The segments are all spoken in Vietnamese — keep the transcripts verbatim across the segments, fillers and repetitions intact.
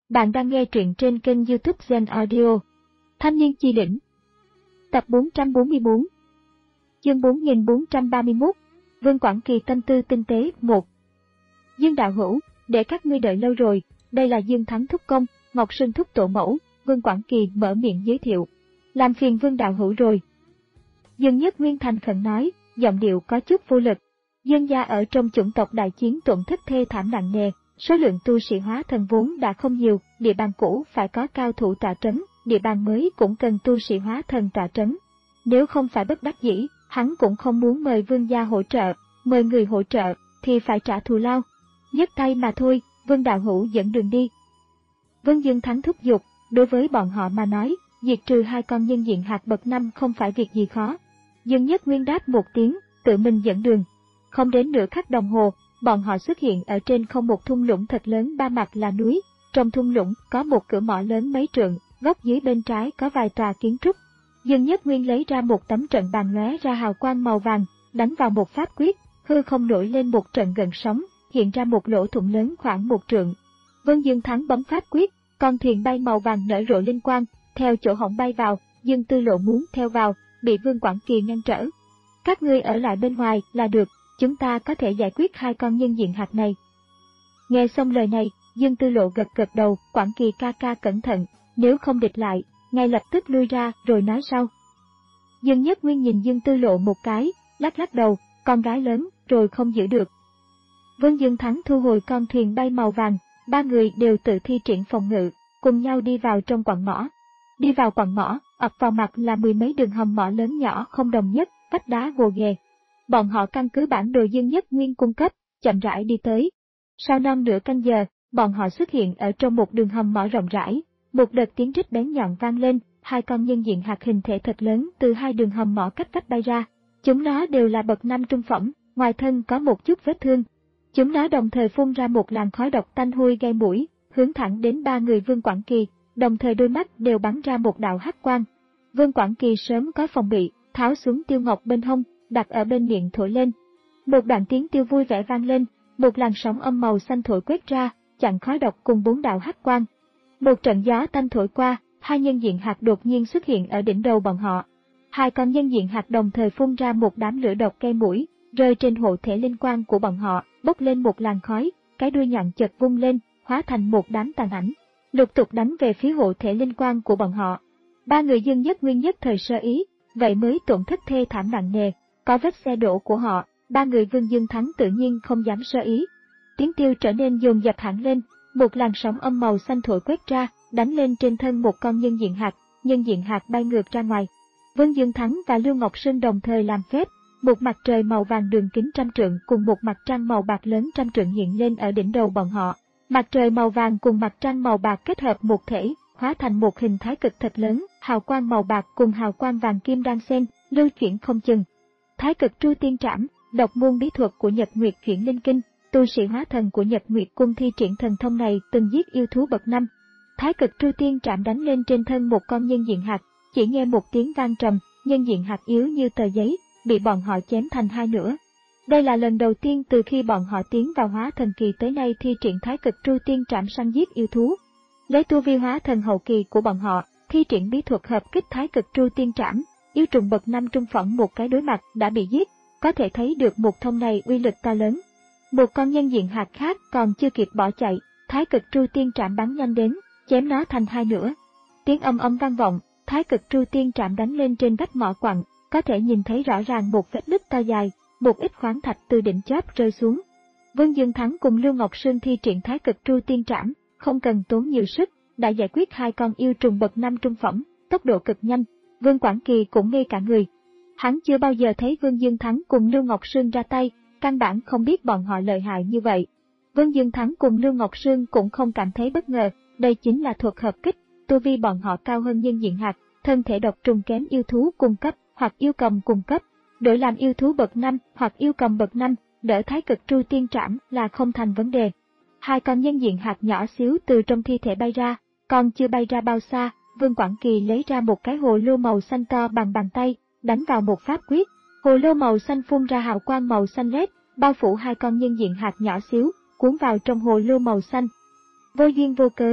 Bạn đang nghe truyện trên kênh YouTube Zen Audio. Thanh niên chi đỉnh. Tập bốn trăm bốn mươi tư. Chương bốn nghìn bốn trăm ba mươi mốt. Vương Quảng Kỳ tâm tư tinh tế một. Dương đạo hữu, để các ngươi đợi lâu rồi, đây là Dương Thắng thúc công, Ngọc Sơn thúc tổ mẫu. Vương Quảng Kỳ mở miệng giới thiệu. Làm phiền Vương đạo hữu rồi. Dương Nhất Nguyên thành khẩn nói, giọng điệu có chút vô lực. Dương gia ở trong chủng tộc đại chiến tổn thất thê thảm nặng nề. Số lượng tu sĩ hóa thần vốn đã không nhiều, địa bàn cũ phải có cao thủ tọa trấn, địa bàn mới cũng cần tu sĩ hóa thần tọa trấn. Nếu không phải bất đắc dĩ, hắn cũng không muốn mời Vương gia hỗ trợ, mời người hỗ trợ thì phải trả thù lao. Nhấc tay mà thôi, Vương đạo hữu dẫn đường đi. Vương Dương Thắng thúc giục, đối với bọn họ mà nói, diệt trừ hai con nhân diện hạt bậc năm không phải việc gì khó. Dương Nhất Nguyên đáp một tiếng, tự mình dẫn đường. Không đến nửa khắc đồng hồ, bọn họ xuất hiện ở trên không một thung lũng thật lớn ba mặt là núi. Trong thung lũng có một cửa mỏ lớn mấy trượng, góc dưới bên trái có vài tòa kiến trúc. Dương Nhất Nguyên lấy ra một tấm trận bàn lóe ra hào quang màu vàng, đánh vào một pháp quyết, hư không nổi lên một trận gần sóng, hiện ra một lỗ thủng lớn khoảng một trượng. Vương Dương Thắng bấm pháp quyết, con thuyền bay màu vàng nở rộ linh quang, theo chỗ hổng bay vào. Dương Tư Lộ muốn theo vào, bị Vương Quảng Kỳ ngăn trở. Các ngươi ở lại bên ngoài là được. Chúng ta có thể giải quyết hai con nhân diện hạt này. Nghe xong lời này, Dương Tư Lộ gật gật đầu, Quảng Kỳ ca ca cẩn thận, nếu không địch lại, ngay lập tức lui ra rồi nói sau. Dương Nhất Nguyên nhìn Dương Tư Lộ một cái, lắc lắc đầu, con gái lớn, rồi không giữ được. Vương Dương Thắng thu hồi con thuyền bay màu vàng, ba người đều tự thi triển phòng ngự, cùng nhau đi vào trong quặng mỏ. Đi vào quặng mỏ, ập vào mặt là mười mấy đường hầm mỏ lớn nhỏ không đồng nhất, vách đá gồ ghề. Bọn họ căn cứ bản đồ Dương Nhất Nguyên cung cấp, chậm rãi đi tới. Sau non nửa canh giờ, bọn họ xuất hiện ở trong một đường hầm mỏ rộng rãi. Một đợt tiếng rít bén nhọn vang lên, hai con nhân diện hạt hình thể thật lớn từ hai đường hầm mỏ cách vách bay ra. Chúng nó đều là bậc năm trung phẩm, ngoài thân có một chút vết thương. Chúng nó đồng thời phun ra một làn khói độc tanh hôi gây mũi, hướng thẳng đến ba người Vương Quảng Kỳ, đồng thời đôi mắt đều bắn ra một đạo hắc quang. Vương Quảng Kỳ sớm có phòng bị, tháo xuống tiêu ngọc bên hông, đặt ở bên miệng thổi lên. Một đoạn tiếng tiêu vui vẻ vang lên, một làn sóng âm màu xanh thổi quét ra, chặn khói độc cùng bốn đạo hắc quang. Một trận gió tanh thổi qua, hai nhân diện hạt đột nhiên xuất hiện ở đỉnh đầu bọn họ. Hai con nhân diện hạt đồng thời phun ra một đám lửa độc gây mũi, rơi trên hộ thể linh quang của bọn họ, bốc lên một làn khói, cái đuôi nhọn chợt vung lên, hóa thành một đám tàn ảnh, lục tục đánh về phía hộ thể linh quang của bọn họ. Ba người Dương Nhất Nguyên nhất thời sơ ý, vậy mới tổn thất thê thảm nặng nề. Có vết xe đổ của họ, ba người Vương Dương Thắng tự nhiên không dám sơ ý. Tiếng tiêu trở nên dồn dập hẳn lên, một làn sóng âm màu xanh thổi quét ra, đánh lên trên thân một con nhân diện hạt, nhân diện hạt bay ngược ra ngoài. Vương Dương Thắng và Lưu Ngọc Sơn đồng thời làm phép, một mặt trời màu vàng đường kính trăm trượng cùng một mặt trăng màu bạc lớn trăm trượng hiện lên ở đỉnh đầu bọn họ. Mặt trời màu vàng cùng mặt trăng màu bạc kết hợp một thể, hóa thành một hình thái cực thật lớn, hào quang màu bạc cùng hào quang vàng kim đan xen, lưu chuyển không chừng. Thái cực tru tiên trảm, độc môn bí thuật của Nhật Nguyệt chuyển linh kinh, tu sĩ hóa thần của Nhật Nguyệt cung thi triển thần thông này từng giết yêu thú bậc năm. Thái cực tru tiên trảm đánh lên trên thân một con nhân diện hạt, chỉ nghe một tiếng vang trầm, nhân diện hạt yếu như tờ giấy, bị bọn họ chém thành hai nửa. Đây là lần đầu tiên từ khi bọn họ tiến vào hóa thần kỳ tới nay thi triển thái cực tru tiên trảm săn giết yêu thú. Lấy tu vi hóa thần hậu kỳ của bọn họ, thi triển bí thuật hợp kích thái cực tru tiên trảm. Yêu trùng bậc năm trung phẩm một cái đối mặt đã bị giết, có thể thấy được một thông này uy lực to lớn. Một con nhân diện hạt khác còn chưa kịp bỏ chạy, thái cực tru tiên trảm bắn nhanh đến, chém nó thành hai nửa. Tiếng âm âm vang vọng, thái cực tru tiên trảm đánh lên trên vách mỏ quặng, có thể nhìn thấy rõ ràng một vết nứt to dài, một ít khoáng thạch từ đỉnh chóp rơi xuống. Vương Dương Thắng cùng Lưu Ngọc Sơn thi triển thái cực tru tiên trảm, không cần tốn nhiều sức, đã giải quyết hai con yêu trùng bậc năm trung phẩm, tốc độ cực nhanh. Vương Quảng Kỳ cũng ngây cả người. Hắn chưa bao giờ thấy Vương Dương Thắng cùng Lưu Ngọc Sương ra tay, căn bản không biết bọn họ lợi hại như vậy. Vương Dương Thắng cùng Lưu Ngọc Sương cũng không cảm thấy bất ngờ, đây chính là thuật hợp kích, tu vi bọn họ cao hơn nhân diện hạt, thân thể độc trùng kém yêu thú cung cấp hoặc yêu cầm cung cấp, đổi làm yêu thú bậc năm hoặc yêu cầm bậc năm, đỡ thái cực tru tiên trảm là không thành vấn đề. Hai con nhân diện hạt nhỏ xíu từ trong thi thể bay ra, còn chưa bay ra bao xa, Vương Quảng Kỳ lấy ra một cái hồ lô màu xanh to bằng bàn tay, đánh vào một pháp quyết. Hồ lô màu xanh phun ra hào quang màu xanh lét, bao phủ hai con nhân diện hạt nhỏ xíu, cuốn vào trong hồ lô màu xanh. Vô duyên vô cớ,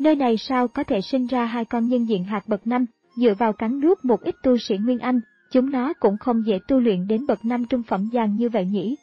Nơi này sao có thể sinh ra hai con nhân diện hạt bậc năm, dựa vào cắn nuốt một ít tu sĩ Nguyên Anh, chúng nó cũng không dễ tu luyện đến bậc năm trung phẩm dàn như vậy nhỉ?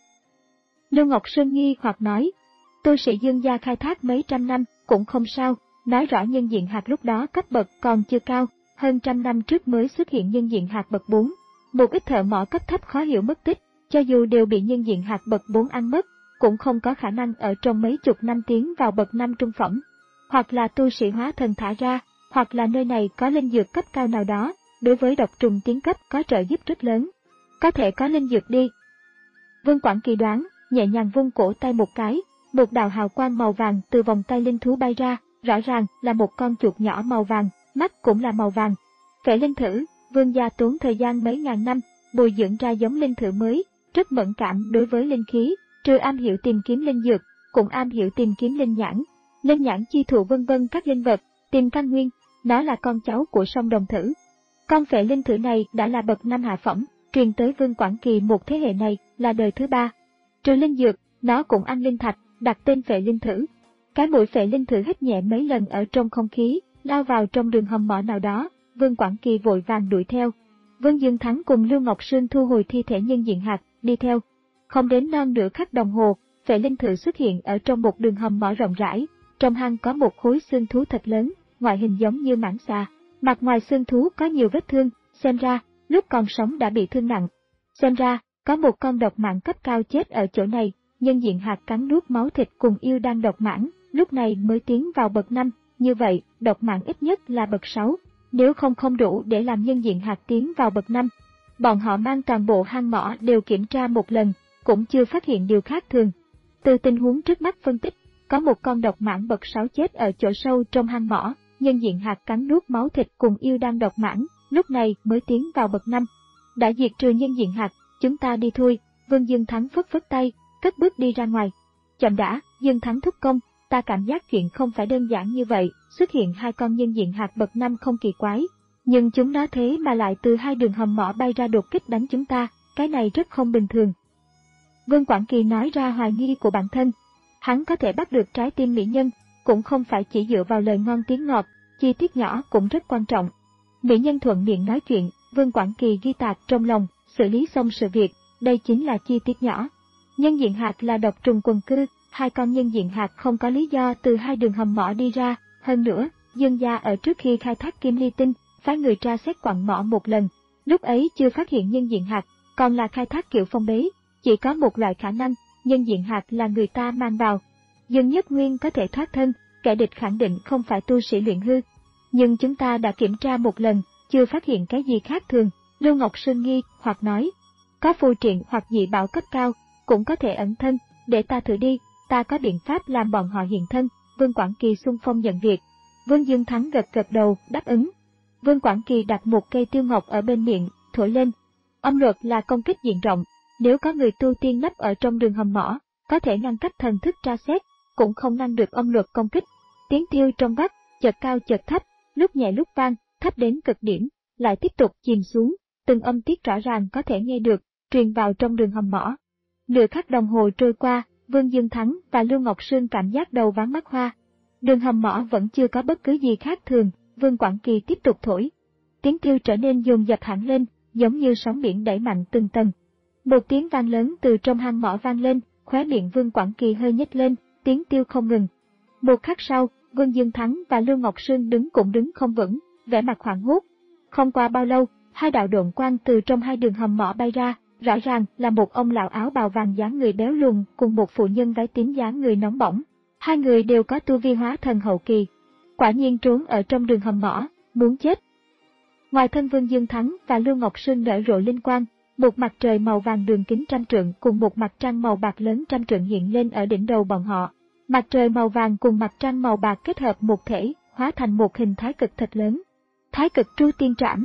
Lưu Ngọc Sơn nghi hoặc nói, tu sĩ Dương gia khai thác mấy trăm năm, cũng không sao, nói rõ nhân diện hạt lúc đó cấp bậc còn chưa cao, hơn trăm năm trước mới xuất hiện nhân diện hạt bậc bốn. Một ít thợ mỏ cấp thấp khó hiểu mất tích, cho dù đều bị nhân diện hạt bậc bốn ăn mất, cũng không có khả năng ở trong mấy chục năm tiến vào bậc năm trung phẩm. Hoặc là tu sĩ hóa thần thả ra, hoặc là nơi này có linh dược cấp cao nào đó, đối với độc trùng tiến cấp có trợ giúp rất lớn. Có thể có linh dược đi. Vương Quảng Kỳ đoán, nhẹ nhàng vung cổ tay một cái, một đạo hào quang màu vàng từ vòng tay linh thú bay ra, rõ ràng là một con chuột nhỏ màu vàng, mắt cũng là màu vàng. Phệ linh thử, Vương gia tốn thời gian mấy ngàn năm, bồi dưỡng ra giống linh thử mới, rất mẫn cảm đối với linh khí, trừ am hiểu tìm kiếm linh dược, cũng am hiểu tìm kiếm linh nhãn, linh nhãn chi thụ vân vân các linh vật, tìm căn nguyên. Nó là con cháu của sông Đồng Thử. Con phệ linh thử này đã là bậc năm hạ phẩm, truyền tới Vương Quảng Kỳ một thế hệ này là đời thứ ba. Trừ linh dược, nó cũng ăn linh thạch, đặt tên phệ linh thử. Cái mũi phệ linh thử hít nhẹ mấy lần ở trong không khí, lao vào trong đường hầm mỏ nào đó. Vương Quảng Kỳ vội vàng đuổi theo. Vương Dương Thắng cùng Lưu Ngọc Sương thu hồi thi thể nhân diện hạt, đi theo. Không đến non nửa khắc đồng hồ, phệ linh thử xuất hiện ở trong một đường hầm mỏ rộng rãi. Trong hang có một khối xương thú thật lớn, ngoại hình giống như mãng xà. Mặt ngoài xương thú có nhiều vết thương, xem ra, lúc còn sống đã bị thương nặng. Xem ra, có một con độc mãng cấp cao chết ở chỗ này, nhân diện hạt cắn nuốt máu thịt cùng yêu đan độc mãng, lúc này mới tiến vào bậc năm, như vậy, độc mãng ít nhất là bậc sáu, nếu không không đủ để làm nhân diện hạt tiến vào bậc năm. Bọn họ mang toàn bộ hang mỏ đều kiểm tra một lần, cũng chưa phát hiện điều khác thường. Từ tình huống trước mắt phân tích, có một con độc mãng bậc sáu chết ở chỗ sâu trong hang mỏ, nhân diện hạt cắn nuốt máu thịt cùng yêu đan độc mãng, lúc này mới tiến vào bậc năm. Đã diệt trừ nhân diện hạt, chúng ta đi thôi. Vương Dương Thắng phất phất tay, cất bước đi ra ngoài. Chậm đã, Dương Thắng thúc công, ta cảm giác chuyện không phải đơn giản như vậy, xuất hiện hai con nhân diện hạt bậc năm không kỳ quái, nhưng chúng nó thế mà lại từ hai đường hầm mỏ bay ra đột kích đánh chúng ta, cái này rất không bình thường. Vương Quảng Kỳ nói ra hoài nghi của bản thân. Hắn có thể bắt được trái tim mỹ nhân, cũng không phải chỉ dựa vào lời ngon tiếng ngọt, chi tiết nhỏ cũng rất quan trọng. Mỹ nhân thuận miệng nói chuyện, Vương Quảng Kỳ ghi tạc trong lòng, xử lý xong sự việc, đây chính là chi tiết nhỏ. Nhân diện hạt là độc trùng quần cư, hai con nhân diện hạt không có lý do từ hai đường hầm mỏ đi ra, hơn nữa, Dương gia ở trước khi khai thác kim ly tinh, phái người tra xét quặng mỏ một lần, lúc ấy chưa phát hiện nhân diện hạt, còn là khai thác kiểu phong bế, chỉ có một loại khả năng, nhân diện hạt là người ta mang vào. Dương Nhất Nguyên có thể thoát thân, kẻ địch khẳng định không phải tu sĩ luyện hư. Nhưng chúng ta đã kiểm tra một lần, chưa phát hiện cái gì khác thường. Lưu Ngọc Sơn nghi hoặc nói, có phù triện hoặc dị bảo cấp cao, cũng có thể ẩn thân, để ta thử đi, ta có biện pháp làm bọn họ hiện thân. Vương Quảng Kỳ xung phong nhận việc. Vương Dương Thắng gật gật đầu, đáp ứng. Vương Quảng Kỳ đặt một cây tiêu ngọc ở bên miệng, thổi lên. Âm luật là công kích diện rộng, nếu có người tu tiên nấp ở trong đường hầm mỏ, có thể ngăn cách thần thức tra xét, cũng không ngăn được âm luật công kích. Tiếng tiêu trong vắt, chợt cao chợt thấp, lúc nhẹ lúc vang, thấp đến cực điểm, lại tiếp tục chìm xuống, từng âm tiết rõ ràng có thể nghe được, truyền vào trong đường hầm mỏ. Nửa khắc đồng hồ trôi qua, Vương Dương Thắng và Lưu Ngọc Sương cảm giác đầu váng mắt hoa. Đường hầm mỏ vẫn chưa có bất cứ gì khác thường, Vương Quảng Kỳ tiếp tục thổi. Tiếng tiêu trở nên dồn dập hẳn lên, giống như sóng biển đẩy mạnh từng tầng. Một tiếng vang lớn từ trong hang mỏ vang lên, khóe miệng Vương Quảng Kỳ hơi nhếch lên, tiếng tiêu không ngừng. Một khắc sau, Vương Dương Thắng và Lưu Ngọc Sương đứng cũng đứng không vững, vẻ mặt hoảng hốt. Không qua bao lâu, hai đạo độn quang từ trong hai đường hầm mỏ bay ra, rõ ràng là một ông lão áo bào vàng dáng người béo lùn cùng một phụ nhân váy tím dáng người nóng bỏng. Hai người đều có tu vi hóa thần hậu kỳ. Quả nhiên trốn ở trong đường hầm mỏ, muốn chết. Ngoài thân Vương Dương Thắng và Lưu Ngọc Sương nở rộ linh quang, một mặt trời màu vàng đường kính trăm trượng cùng một mặt trăng màu bạc lớn trăm trượng hiện lên ở đỉnh đầu bọn họ. Mặt trời màu vàng cùng mặt trăng màu bạc kết hợp một thể, hóa thành một hình thái cực thật lớn. Thái cực tru tiên trảm.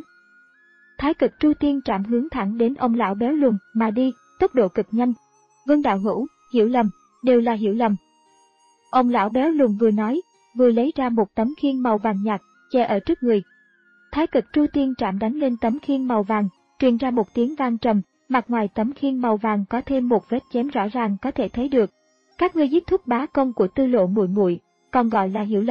Thái cực tru tiên trảm hướng thẳng đến ông lão béo lùn mà đi, tốc độ cực nhanh. Vương đạo hữu, hiểu lầm, đều là hiểu lầm. Ông lão béo lùn vừa nói, vừa lấy ra một tấm khiên màu vàng nhạt, che ở trước người. Thái cực tru tiên trảm đánh lên tấm khiên màu vàng, truyền ra một tiếng vang trầm, mặt ngoài tấm khiên màu vàng có thêm một vết chém rõ ràng có thể thấy được. Các ngươi giết thúc bá công của Tư Lộ muội muội, còn gọi là hiểu lầm,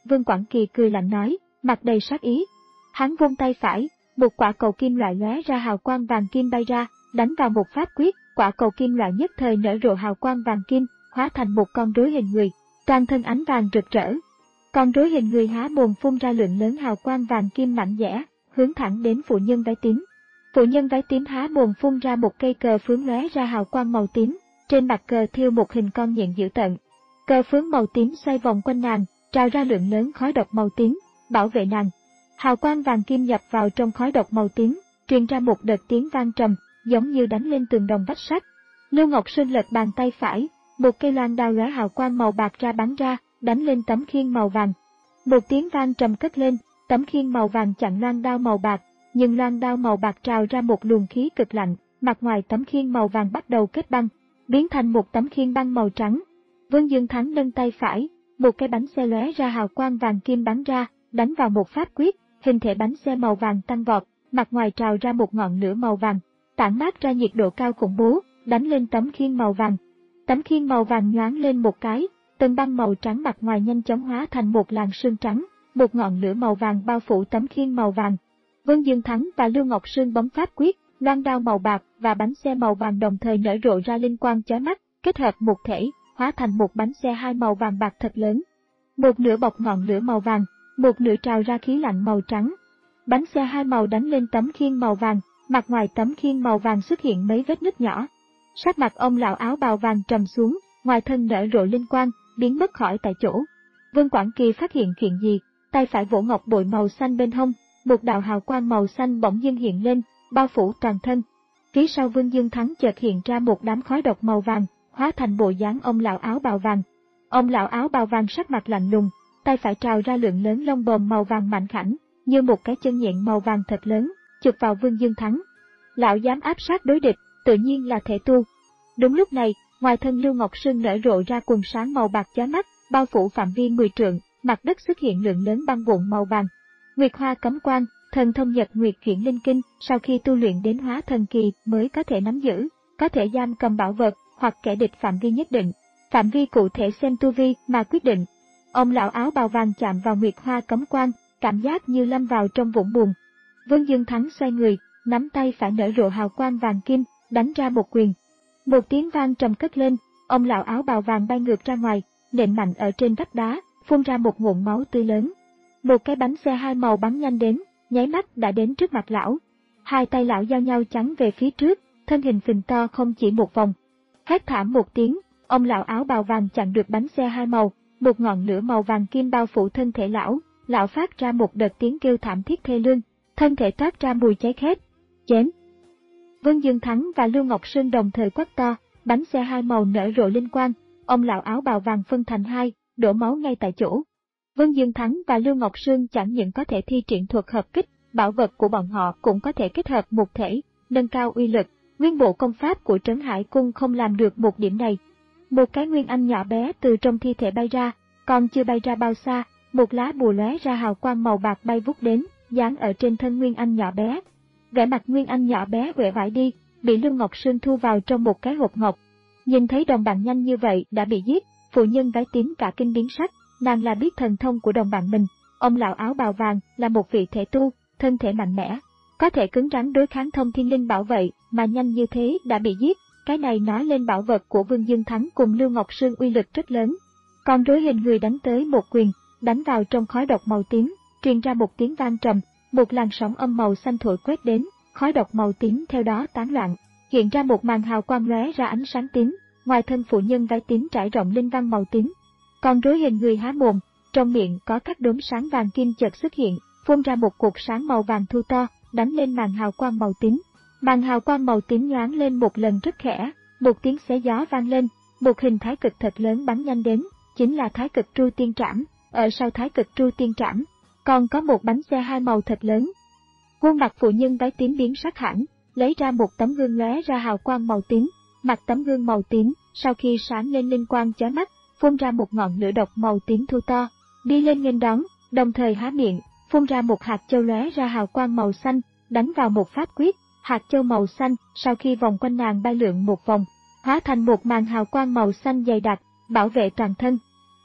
Vương Quảng Kỳ cười lạnh nói, mặt đầy sát ý. Hắn vung tay phải, một quả cầu kim loại lóe ra hào quang vàng kim bay ra, đánh vào một pháp quyết, quả cầu kim loại nhất thời nở rộ hào quang vàng kim, hóa thành một con rối hình người, toàn thân ánh vàng rực rỡ. Con rối hình người há mồm phun ra lượng lớn hào quang vàng kim mạnh mẽ, hướng thẳng đến phụ nhân váy tím. Phụ nhân váy tím há mồm phun ra một cây cờ phướng lóe ra hào quang màu tím, trên mặt cờ thêu một hình con nhện dữ tợn. Cờ phướng màu tím xoay vòng quanh nàng, trào ra lượng lớn khói độc màu tím, bảo vệ nàng. Hào quang vàng kim nhập vào trong khói độc màu tím, truyền ra một đợt tiếng vang trầm, giống như đánh lên tường đồng vách sắt. Lưu Ngọc Sơn lật bàn tay phải, một cây loan đao lóe hào quang màu bạc ra bắn ra, đánh lên tấm khiên màu vàng. Một tiếng vang trầm cất lên, tấm khiên màu vàng chặn loan đao màu bạc, nhưng loan đao màu bạc trào ra một luồng khí cực lạnh, mặt ngoài tấm khiên màu vàng bắt đầu kết băng, biến thành một tấm khiên băng màu trắng. Vương Dương Thắng nâng tay phải, một cái bánh xe lóe ra hào quang vàng kim bắn ra, đánh vào một pháp quyết, hình thể bánh xe màu vàng tăng vọt, mặt ngoài trào ra một ngọn lửa màu vàng, tản mát ra nhiệt độ cao khủng bố, đánh lên tấm khiên màu vàng. Tấm khiên màu vàng nhoáng lên một cái, tầng băng màu trắng mặt ngoài nhanh chóng hóa thành một làn sương trắng, một ngọn lửa màu vàng bao phủ tấm khiên màu vàng. Vương Dương Thắng và Lưu Ngọc Sương bấm pháp quyết, loan đao màu bạc và bánh xe màu vàng đồng thời nở rộ ra linh quang chói mắt, kết hợp một thể, hóa thành một bánh xe hai màu vàng bạc thật lớn. Một nửa bọc ngọn lửa màu vàng, một nửa trào ra khí lạnh màu trắng. Bánh xe hai màu đánh lên tấm khiên màu vàng, mặt ngoài tấm khiên màu vàng xuất hiện mấy vết nứt nhỏ. Sắc mặt ông lão áo bào vàng trầm xuống, ngoài thân nở rộ linh quang, biến mất khỏi tại chỗ. Vương Quảng Kỳ phát hiện chuyện gì, tay phải vỗ ngọc bội màu xanh bên hông, một đạo hào quang màu xanh bỗng dưng hiện lên, bao phủ toàn thân. Phía sau Vương Dương Thắng chợt hiện ra một đám khói độc màu vàng, hóa thành bộ dáng ông lão áo bào vàng. Ông lão áo bào vàng sắc mặt lạnh lùng, tay phải trào ra lượng lớn lông bồm màu vàng mạnh khảnh, như một cái chân nhện màu vàng thật lớn, chụp vào Vương Dương Thắng. Lão dám áp sát đối địch, tự nhiên là thể tu. Đúng lúc này, ngoài thân Lưu Ngọc Sương nở rộ ra quần sáng màu bạc chói mắt, bao phủ phạm vi mười trượng, mặt đất xuất hiện lượng lớn băng vụn màu vàng. Nguyệt Hoa cấm quan, thần thông Nhật Nguyệt Chuyển Linh Kinh, sau khi tu luyện đến hóa thần kỳ mới có thể nắm giữ, có thể giam cầm bảo vật hoặc kẻ địch phạm vi nhất định. Phạm vi cụ thể xem tu vi mà quyết định. Ông lão áo bào vàng chạm vào Nguyệt Hoa cấm quan, cảm giác như lâm vào trong vũng bùn. Vương Dương Thắng xoay người, nắm tay phải nở rộ hào quang vàng kim, đánh ra một quyền. Một tiếng vang trầm cất lên, ông lão áo bào vàng bay ngược ra ngoài, nện mạnh ở trên vách đá, phun ra một ngụm máu tươi lớn. Một cái bánh xe hai màu bắn nhanh đến, nháy mắt đã đến trước mặt lão. Hai tay lão giao nhau chắn về phía trước, thân hình phình to không chỉ một vòng. Hét thảm một tiếng, ông lão áo bào vàng chặn được bánh xe hai màu, một ngọn lửa màu vàng kim bao phủ thân thể lão, lão phát ra một đợt tiếng kêu thảm thiết thê lương, thân thể toát ra mùi cháy khét. Chém! Vương Dương Thắng và Lưu Ngọc Sương đồng thời quát to, bánh xe hai màu nở rộ linh quang, ông lão áo bào vàng phân thành hai, đổ máu ngay tại chỗ. Vương Dương Thắng và Lưu Ngọc Sương chẳng những có thể thi triển thuật hợp kích, bảo vật của bọn họ cũng có thể kết hợp một thể, nâng cao uy lực. Nguyên bộ công pháp của Trấn Hải Cung không làm được một điểm này. Một cái nguyên anh nhỏ bé từ trong thi thể bay ra, còn chưa bay ra bao xa, một lá bùa lóe ra hào quang màu bạc bay vút đến, dán ở trên thân nguyên anh nhỏ bé. Vẻ mặt nguyên anh nhỏ bé uể oải đi, bị Lưu Ngọc Sương thu vào trong một cái hộp ngọc. Nhìn thấy đồng bạn nhanh như vậy đã bị giết, phụ nhân váy tím cả kinh biến sắc, nàng là biết thần thông của đồng bạn mình. Ông lão áo bào vàng là một vị thể tu, thân thể mạnh mẽ, có thể cứng rắn đối kháng thông thiên linh bảo vậy mà nhanh như thế đã bị giết, cái này nói lên bảo vật của Vương Dương Thắng cùng Lưu Ngọc Sương uy lực rất lớn. Còn rối hình người đánh tới một quyền, đánh vào trong khói độc màu tím, truyền ra một tiếng vang trầm, một làn sóng âm màu xanh thổi quét đến, khói độc màu tím theo đó tán loạn, hiện ra một màn hào quang lóe ra ánh sáng tím, ngoài thân phụ nhân váy tím trải rộng linh văn màu tím. Còn rối hình người há mồm, trong miệng có các đốm sáng vàng kim chợt xuất hiện, phun ra một cột sáng màu vàng thu to, đánh lên màn hào quang màu tím. Màn hào quang màu tím nhoáng lên một lần rất khẽ, một tiếng xé gió vang lên, một hình thái cực thật lớn bắn nhanh đến, chính là thái cực tru tiên trảm. Ở sau thái cực tru tiên trảm, còn có một bánh xe hai màu thật lớn. Khuôn mặt phụ nhân váy tím biến sắc hẳn, lấy ra một tấm gương lóe ra hào quang màu tím, mặt tấm gương màu tím, sau khi sáng lên linh quang chói mắt, phun ra một ngọn lửa độc màu tím thu to, đi lên nghênh đón, đồng thời há miệng, phun ra một hạt châu lóe ra hào quang màu xanh, đánh vào một pháp quyết, hạt châu màu xanh, sau khi vòng quanh nàng bay lượn một vòng, hóa thành một màn hào quang màu xanh dày đặc, bảo vệ toàn thân.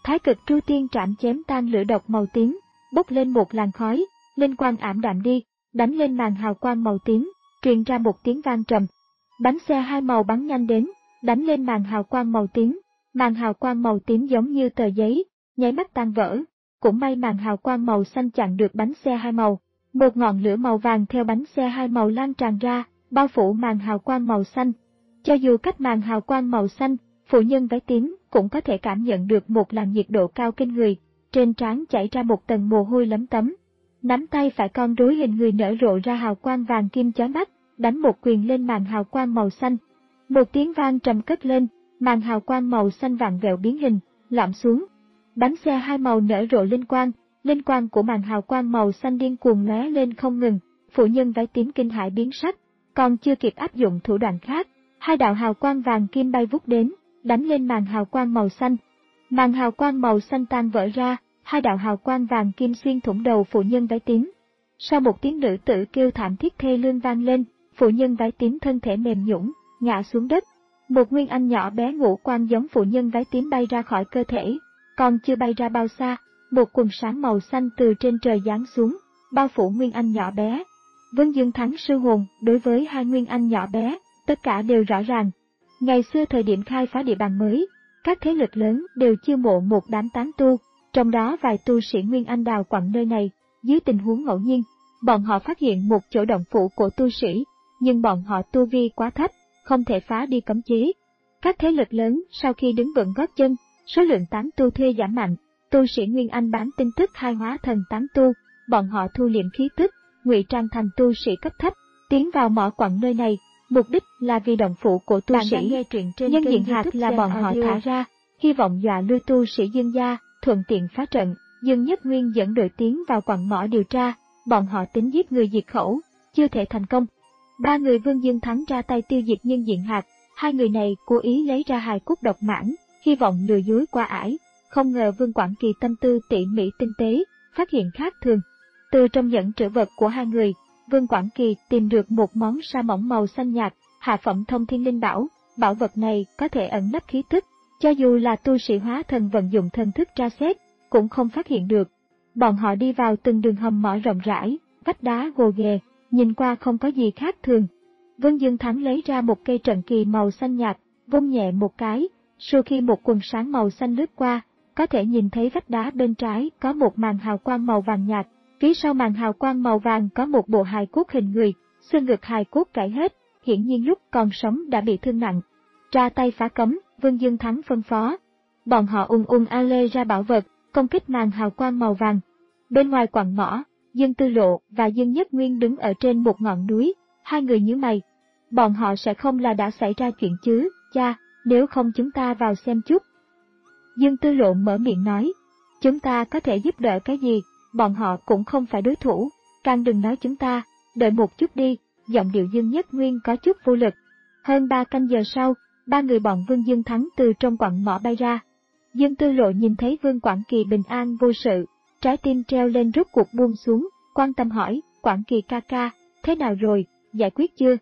Thái Cực Tru Tiên Trảm chém tan lửa độc màu tím, bốc lên một làn khói, linh quang ảm đạm đi, đánh lên màn hào quang màu tím, truyền ra một tiếng vang trầm. Bánh xe hai màu bắn nhanh đến, đánh lên màn hào quang màu tím, màn hào quang màu tím giống như tờ giấy, nháy mắt tan vỡ. Cũng may màn hào quang màu xanh chặn được bánh xe hai màu. Một ngọn lửa màu vàng theo bánh xe hai màu lan tràn ra, bao phủ màn hào quang màu xanh. Cho dù cách màn hào quang màu xanh, phụ nhân váy tím cũng có thể cảm nhận được một làn nhiệt độ cao kinh người, trên trán chảy ra một tầng mồ hôi lấm tấm. Nắm tay phải con rối hình người nở rộ ra hào quang vàng kim chói mắt, đánh một quyền lên màn hào quang màu xanh. Một tiếng vang trầm cất lên, màn hào quang màu xanh vặn vẹo biến hình, lõm xuống. Bánh xe hai màu nở rộ linh quang, linh quang của màn hào quang màu xanh điên cuồng lóe lên không ngừng, phụ nhân váy tím kinh hãi biến sắc, còn chưa kịp áp dụng thủ đoạn khác, hai đạo hào quang vàng kim bay vút đến, đánh lên màn hào quang màu xanh. Màn hào quang màu xanh tan vỡ ra, hai đạo hào quang vàng kim xuyên thủng đầu phụ nhân váy tím. Sau một tiếng nữ tử kêu thảm thiết thê lương vang lên, phụ nhân váy tím thân thể mềm nhũn, ngã xuống đất. Một nguyên anh nhỏ bé ngũ quan giống phụ nhân váy tím bay ra khỏi cơ thể, còn chưa bay ra bao xa, một quần sáng màu xanh từ trên trời giáng xuống, bao phủ nguyên anh nhỏ bé. Vân Dương Thắng sư hồn, đối với hai nguyên anh nhỏ bé, tất cả đều rõ ràng. Ngày xưa thời điểm khai phá địa bàn mới, các thế lực lớn đều chiêu mộ một đám tán tu, trong đó vài tu sĩ nguyên anh đào quặng nơi này. Dưới tình huống ngẫu nhiên, bọn họ phát hiện một chỗ động phủ của tu sĩ, nhưng bọn họ tu vi quá thấp, không thể phá đi cấm chế. Các thế lực lớn sau khi đứng vững gót chân, số lượng tán tu thuê giảm mạnh, tu sĩ nguyên anh bán tin tức khai hóa thành tán tu, bọn họ thu liệm khí tức, ngụy trang thành tu sĩ cấp thấp, tiến vào mỏ quặng nơi này, mục đích là vì động phủ của tu Bạn sĩ. đang nghe truyện trên Nhân kênh diện hạt YouTube là Gen bọn họ Audio. thả ra, hy vọng dọa lui tu sĩ Dương gia, thuận tiện phá trận. Dương Nhất Nguyên dẫn đội tiến vào quặng mỏ điều tra, bọn họ tính giết người diệt khẩu, chưa thể thành công. Ba người Vương Dương Thắng ra tay tiêu diệt nhân diện hạt, hai người này cố ý lấy ra hài cốt độc mãn, hy vọng lừa dối qua ải. Không ngờ Vương Quảng Kỳ tâm tư tỉ mỉ tinh tế, phát hiện khác thường. Từ trong nhẫn trữ vật của hai người, Vương Quảng Kỳ tìm được một món sa mỏng màu xanh nhạt, hạ phẩm thông thiên linh bảo. Bảo vật này có thể ẩn nấp khí tức, cho dù là tu sĩ hóa thần vận dụng thần thức tra xét, cũng không phát hiện được. Bọn họ đi vào từng đường hầm mỏ rộng rãi, vách đá gồ ghề, nhìn qua không có gì khác thường. Vương Dương Thắng lấy ra một cây trận kỳ màu xanh nhạt, vung nhẹ một cái, sau khi một quần sáng màu xanh lướt qua, có thể nhìn thấy vách đá bên trái có một màn hào quang màu vàng nhạt, phía sau màn hào quang màu vàng có một bộ hài cốt hình người, xương ngực hài cốt gãy hết, hiển nhiên lúc còn sống đã bị thương nặng. Ra tay phá cấm, Vương Dương Thắng phân phó. Bọn họ ung ung a lê ra bảo vật, công kích màn hào quang màu vàng. Bên ngoài quặng mỏ, Dương Tư Lộ và Dương Nhất Nguyên đứng ở trên một ngọn núi, hai người nhíu mày. Bọn họ sẽ không là đã xảy ra chuyện chứ, cha, nếu không chúng ta vào xem chút. Dương Tư Lộ mở miệng nói, chúng ta có thể giúp đỡ cái gì, bọn họ cũng không phải đối thủ, càng đừng nói chúng ta, đợi một chút đi, giọng điệu Dương Nhất Nguyên có chút vô lực. Hơn ba canh giờ sau, ba người bọn Vương Dương Thắng từ trong quặng mỏ bay ra. Dương Tư Lộ nhìn thấy Vương Quảng Kỳ bình an vô sự, trái tim treo lên rút cuộc buông xuống, quan tâm hỏi, Quảng Kỳ ca ca, thế nào rồi, giải quyết chưa?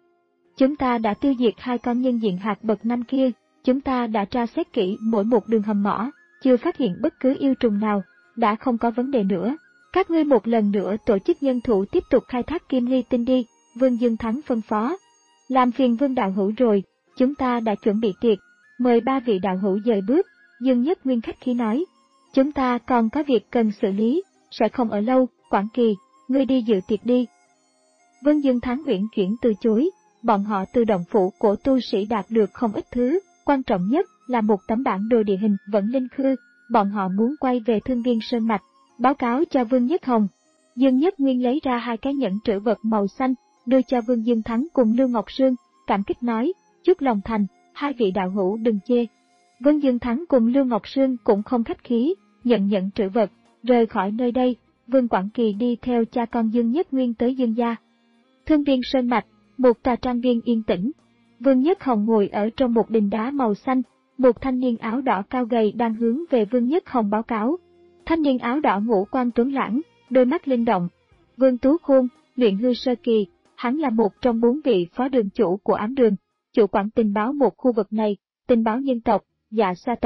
Chúng ta đã tiêu diệt hai con nhân diện hạt bậc năm kia, chúng ta đã tra xét kỹ mỗi một đường hầm mỏ, chưa phát hiện bất cứ yêu trùng nào, đã không có vấn đề nữa. Các ngươi một lần nữa tổ chức nhân thủ tiếp tục khai thác kim ly tinh đi, Vương Dương Thắng phân phó. Làm phiền Vương đạo hữu rồi, chúng ta đã chuẩn bị tiệc, mời ba vị đạo hữu dời bước, Dương Nhất Nguyên khách khí nói. Chúng ta còn có việc cần xử lý, sẽ không ở lâu, Quảng Kỳ, ngươi đi dự tiệc đi. Vương Dương Thắng uyển chuyển từ chối, bọn họ từ động phủ của tu sĩ đạt được không ít thứ, quan trọng nhất là một tấm bản đồ địa hình vẫn linh khư, bọn họ muốn quay về Thương Viên Sơn Mạch, báo cáo cho Vương Nhất Hồng. Dương Nhất Nguyên lấy ra hai cái nhẫn trữ vật màu xanh, đưa cho Vương Dương Thắng cùng Lưu Ngọc Sương, cảm kích nói, chúc lòng thành, hai vị đạo hữu đừng chê. Vương Dương Thắng cùng Lưu Ngọc Sương cũng không khách khí, nhận nhận trữ vật, rời khỏi nơi đây, Vương Quảng Kỳ đi theo cha con Dương Nhất Nguyên tới Dương gia. Thương Viên Sơn Mạch, một tòa trang viên yên tĩnh. Vương Nhất Hồng ngồi ở trong một đình đá màu xanh, một thanh niên áo đỏ cao gầy đang hướng về Vương Nhất Hồng báo cáo. Thanh niên áo đỏ ngũ quan tuấn lãng, đôi mắt linh động. Vương Tú Khôn, luyện hư sơ kỳ, hắn là một trong bốn vị phó đường chủ của ám đường, chủ quản tình báo một khu vực này, tình báo nhân tộc, dạ sa tộc,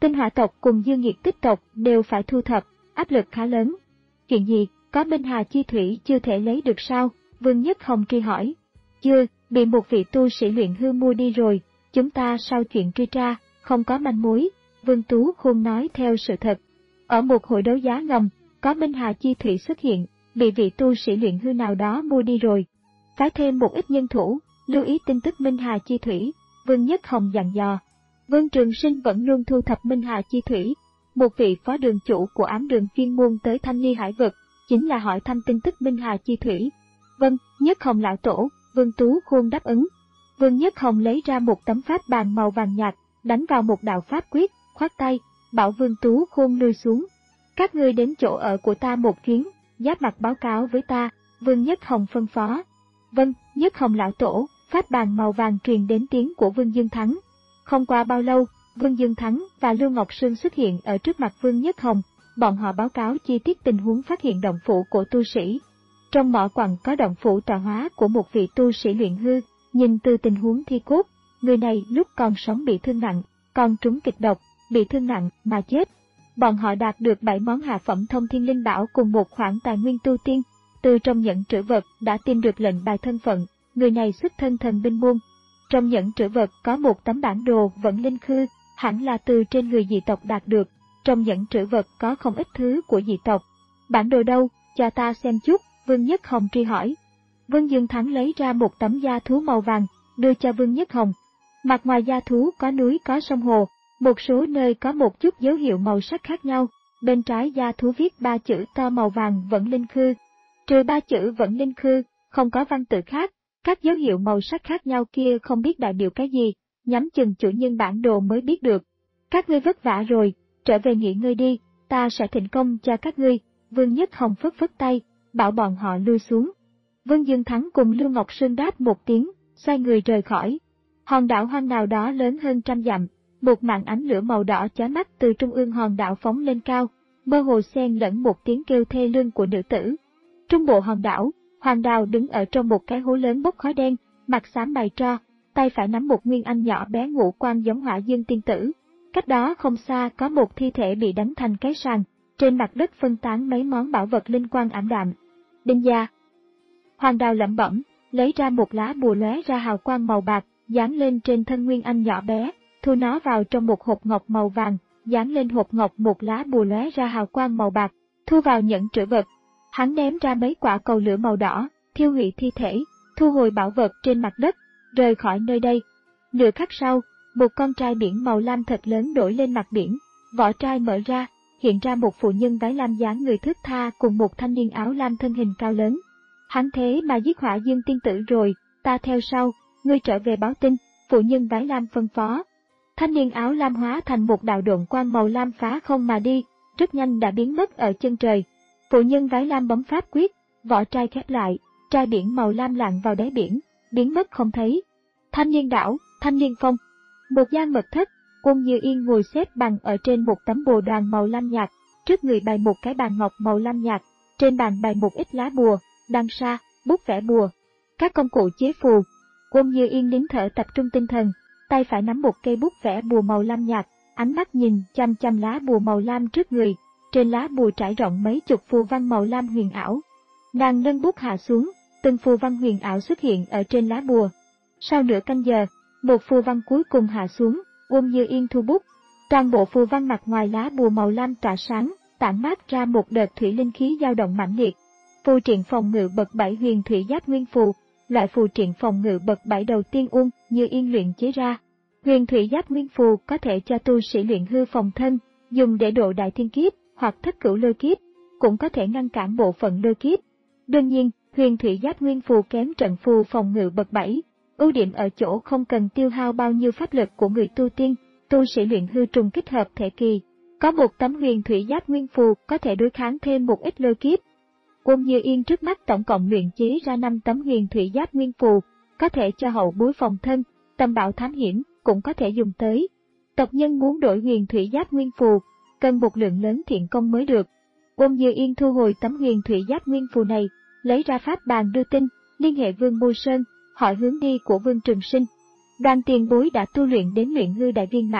Tinh Hỏa tộc cùng Dương Nhiệt Tích tộc đều phải thu thập, áp lực khá lớn. Chuyện gì, có Minh Hà chi thủy chưa thể lấy được sao? Vương Nhất Hồng truy hỏi. Chưa, bị một vị tu sĩ luyện hư mua đi rồi, chúng ta sau chuyện truy tra, không có manh mối. Vương Tú Khuôn nói theo sự thật. Ở một hội đấu giá ngầm, có Minh Hà chi thủy xuất hiện, bị vị tu sĩ luyện hư nào đó mua đi rồi. Phái thêm một ít nhân thủ, lưu ý tin tức Minh Hà chi thủy, Vương Nhất Hồng dặn dò. Vương Trường Sinh vẫn luôn thu thập Minh Hà chi thủy. Một vị phó đường chủ của ám đường chuyên môn tới Thanh Ly Hải vực, chính là hỏi thăm tin tức Minh Hà chi thủy. Vâng, Nhất Hồng lão tổ, Vương Tú Khuôn đáp ứng. Vương Nhất Hồng lấy ra một tấm pháp bàn màu vàng nhạt, đánh vào một đạo pháp quyết, khoát tay, bảo Vương Tú Khuôn lui xuống. Các ngươi đến chỗ ở của ta một chuyến, giáp mặt báo cáo với ta, Vương Nhất Hồng phân phó. Vâng, Nhất Hồng lão tổ, pháp bàn màu vàng truyền đến tiếng của Vương Dương Thắng. Không qua bao lâu, Vương Dương Thắng và Lưu Ngọc Sương xuất hiện ở trước mặt Vương Nhất Hồng, bọn họ báo cáo chi tiết tình huống phát hiện động phủ của tu sĩ. Trong mỏ quặng có động phủ tọa hóa của một vị tu sĩ luyện hư, nhìn từ tình huống thi cốt, người này lúc còn sống bị thương nặng, còn trúng kịch độc, bị thương nặng mà chết. Bọn họ đạt được bảy món hạ phẩm thông thiên linh bảo cùng một khoản tài nguyên tu tiên, từ trong nhẫn trữ vật đã tìm được lệnh bài thân phận, người này xuất thân thần binh môn. Trong nhẫn trữ vật có một tấm bản đồ vận linh khư, hẳn là từ trên người dị tộc đạt được. Trong nhẫn trữ vật có không ít thứ của dị tộc. Bản đồ đâu, cho ta xem chút, Vương Nhất Hồng truy hỏi. Vương Dương Thắng lấy ra một tấm da thú màu vàng, đưa cho Vương Nhất Hồng. Mặt ngoài da thú có núi có sông hồ, một số nơi có một chút dấu hiệu màu sắc khác nhau. Bên trái da thú viết ba chữ to màu vàng vận linh khư. Trừ ba chữ vận linh khư, không có văn tự khác. Các dấu hiệu màu sắc khác nhau kia không biết đại biểu cái gì, nhắm chừng chủ nhân bản đồ mới biết được. Các ngươi vất vả rồi, trở về nghỉ ngơi đi, ta sẽ thịnh công cho các ngươi. Vương Nhất Hồng phất phất tay, bảo bọn họ lui xuống. Vương Dương Thắng cùng Lưu Ngọc Sương đáp một tiếng, xoay người rời khỏi. Hòn đảo hoang nào đó lớn hơn trăm dặm, một màn ánh lửa màu đỏ chói mắt từ trung ương hòn đảo phóng lên cao, mơ hồ xen lẫn một tiếng kêu thê lương của nữ tử. Trung bộ hòn đảo, Hoàng Đào đứng ở trong một cái hố lớn bốc khói đen, mặt xám mày tro, tay phải nắm một nguyên anh nhỏ bé ngũ quan giống Hỏa Dương tiên tử. Cách đó không xa có một thi thể bị đánh thành cái sàn, trên mặt đất phân tán mấy món bảo vật linh quang ảm đạm. Đinh gia. Hoàng Đào lẩm bẩm, lấy ra một lá bùa lóe ra hào quang màu bạc, dán lên trên thân nguyên anh nhỏ bé, thu nó vào trong một hộp ngọc màu vàng, dán lên hộp ngọc một lá bùa lóe ra hào quang màu bạc, thu vào nhẫn trữ vật. Hắn ném ra mấy quả cầu lửa màu đỏ, thiêu hủy thi thể, thu hồi bảo vật trên mặt đất, rời khỏi nơi đây. Nửa khắc sau, một con trai biển màu lam thật lớn nổi lên mặt biển, vỏ trai mở ra, hiện ra một phụ nhân váy lam dáng người thướt tha cùng một thanh niên áo lam thân hình cao lớn. Hắn thế mà giết Hỏa Dương tiên tử rồi, ta theo sau, ngươi trở về báo tin, phụ nhân váy lam phân phó. Thanh niên áo lam hóa thành một đạo độn quang màu lam phá không mà đi, rất nhanh đã biến mất ở chân trời. Phụ nhân váy lam bấm pháp quyết, vỏ trai khép lại, trai biển màu lam lặn vào đáy biển, biến mất không thấy. Thanh niên đảo, thanh niên phong. Một gian mật thất, Quân Như Yên ngồi xếp bằng ở trên một tấm bồ đoàn màu lam nhạt, trước người bày một cái bàn ngọc màu lam nhạt, trên bàn bày một ít lá bùa, đăng sa, bút vẽ bùa, các công cụ chế phù. Quân Như Yên nín thở tập trung tinh thần, tay phải nắm một cây bút vẽ bùa màu lam nhạt, ánh mắt nhìn chăm chăm lá bùa màu lam trước người. Trên lá bùa trải rộng mấy chục phù văn màu lam huyền ảo. Nàng nâng bút hạ xuống, từng phù văn huyền ảo xuất hiện ở trên lá bùa. Sau nửa canh giờ, một phù văn cuối cùng hạ xuống, Quân Như Yên thu bút. Toàn bộ phù văn mặt ngoài lá bùa màu lam tỏa sáng, tản mát ra một đợt thủy linh khí dao động mãnh liệt. Phù triện phòng ngự bậc bảy huyền thủy giáp nguyên phù, loại phù triện phòng ngự bậc bảy đầu tiên Quân Như Yên luyện chế ra. Huyền thủy giáp nguyên phù có thể cho tu sĩ luyện hư phòng thân, dùng để độ đại thiên kiếp hoặc thất cửu lôi kiếp, cũng có thể ngăn cản bộ phận lôi kiếp. Đương nhiên, huyền thủy giáp nguyên phù kém trận phù phòng ngự bậc bảy, ưu điểm ở chỗ không cần tiêu hao bao nhiêu pháp lực của người tu tiên, tu sĩ luyện hư trùng kích hợp thể kỳ. Có một tấm huyền thủy giáp nguyên phù có thể đối kháng thêm một ít lôi kiếp. Quân Như Yên trước mắt tổng cộng luyện chế ra năm tấm huyền thủy giáp nguyên phù, có thể cho hậu bối phòng thân, tầm bảo thám hiểm cũng có thể dùng tới. Tộc nhân muốn đổi huyền thủy giáp nguyên phù, cần một lượng lớn thiện công mới được. Quân Như Yên thu hồi tấm huyền thủy giáp nguyên phù này, lấy ra pháp bàn đưa tin, liên hệ Vương Mô Sơn, hỏi hướng đi của Vương Trường Sinh. Đoàn tiền bối đã tu luyện đến luyện hư đại viên mãn,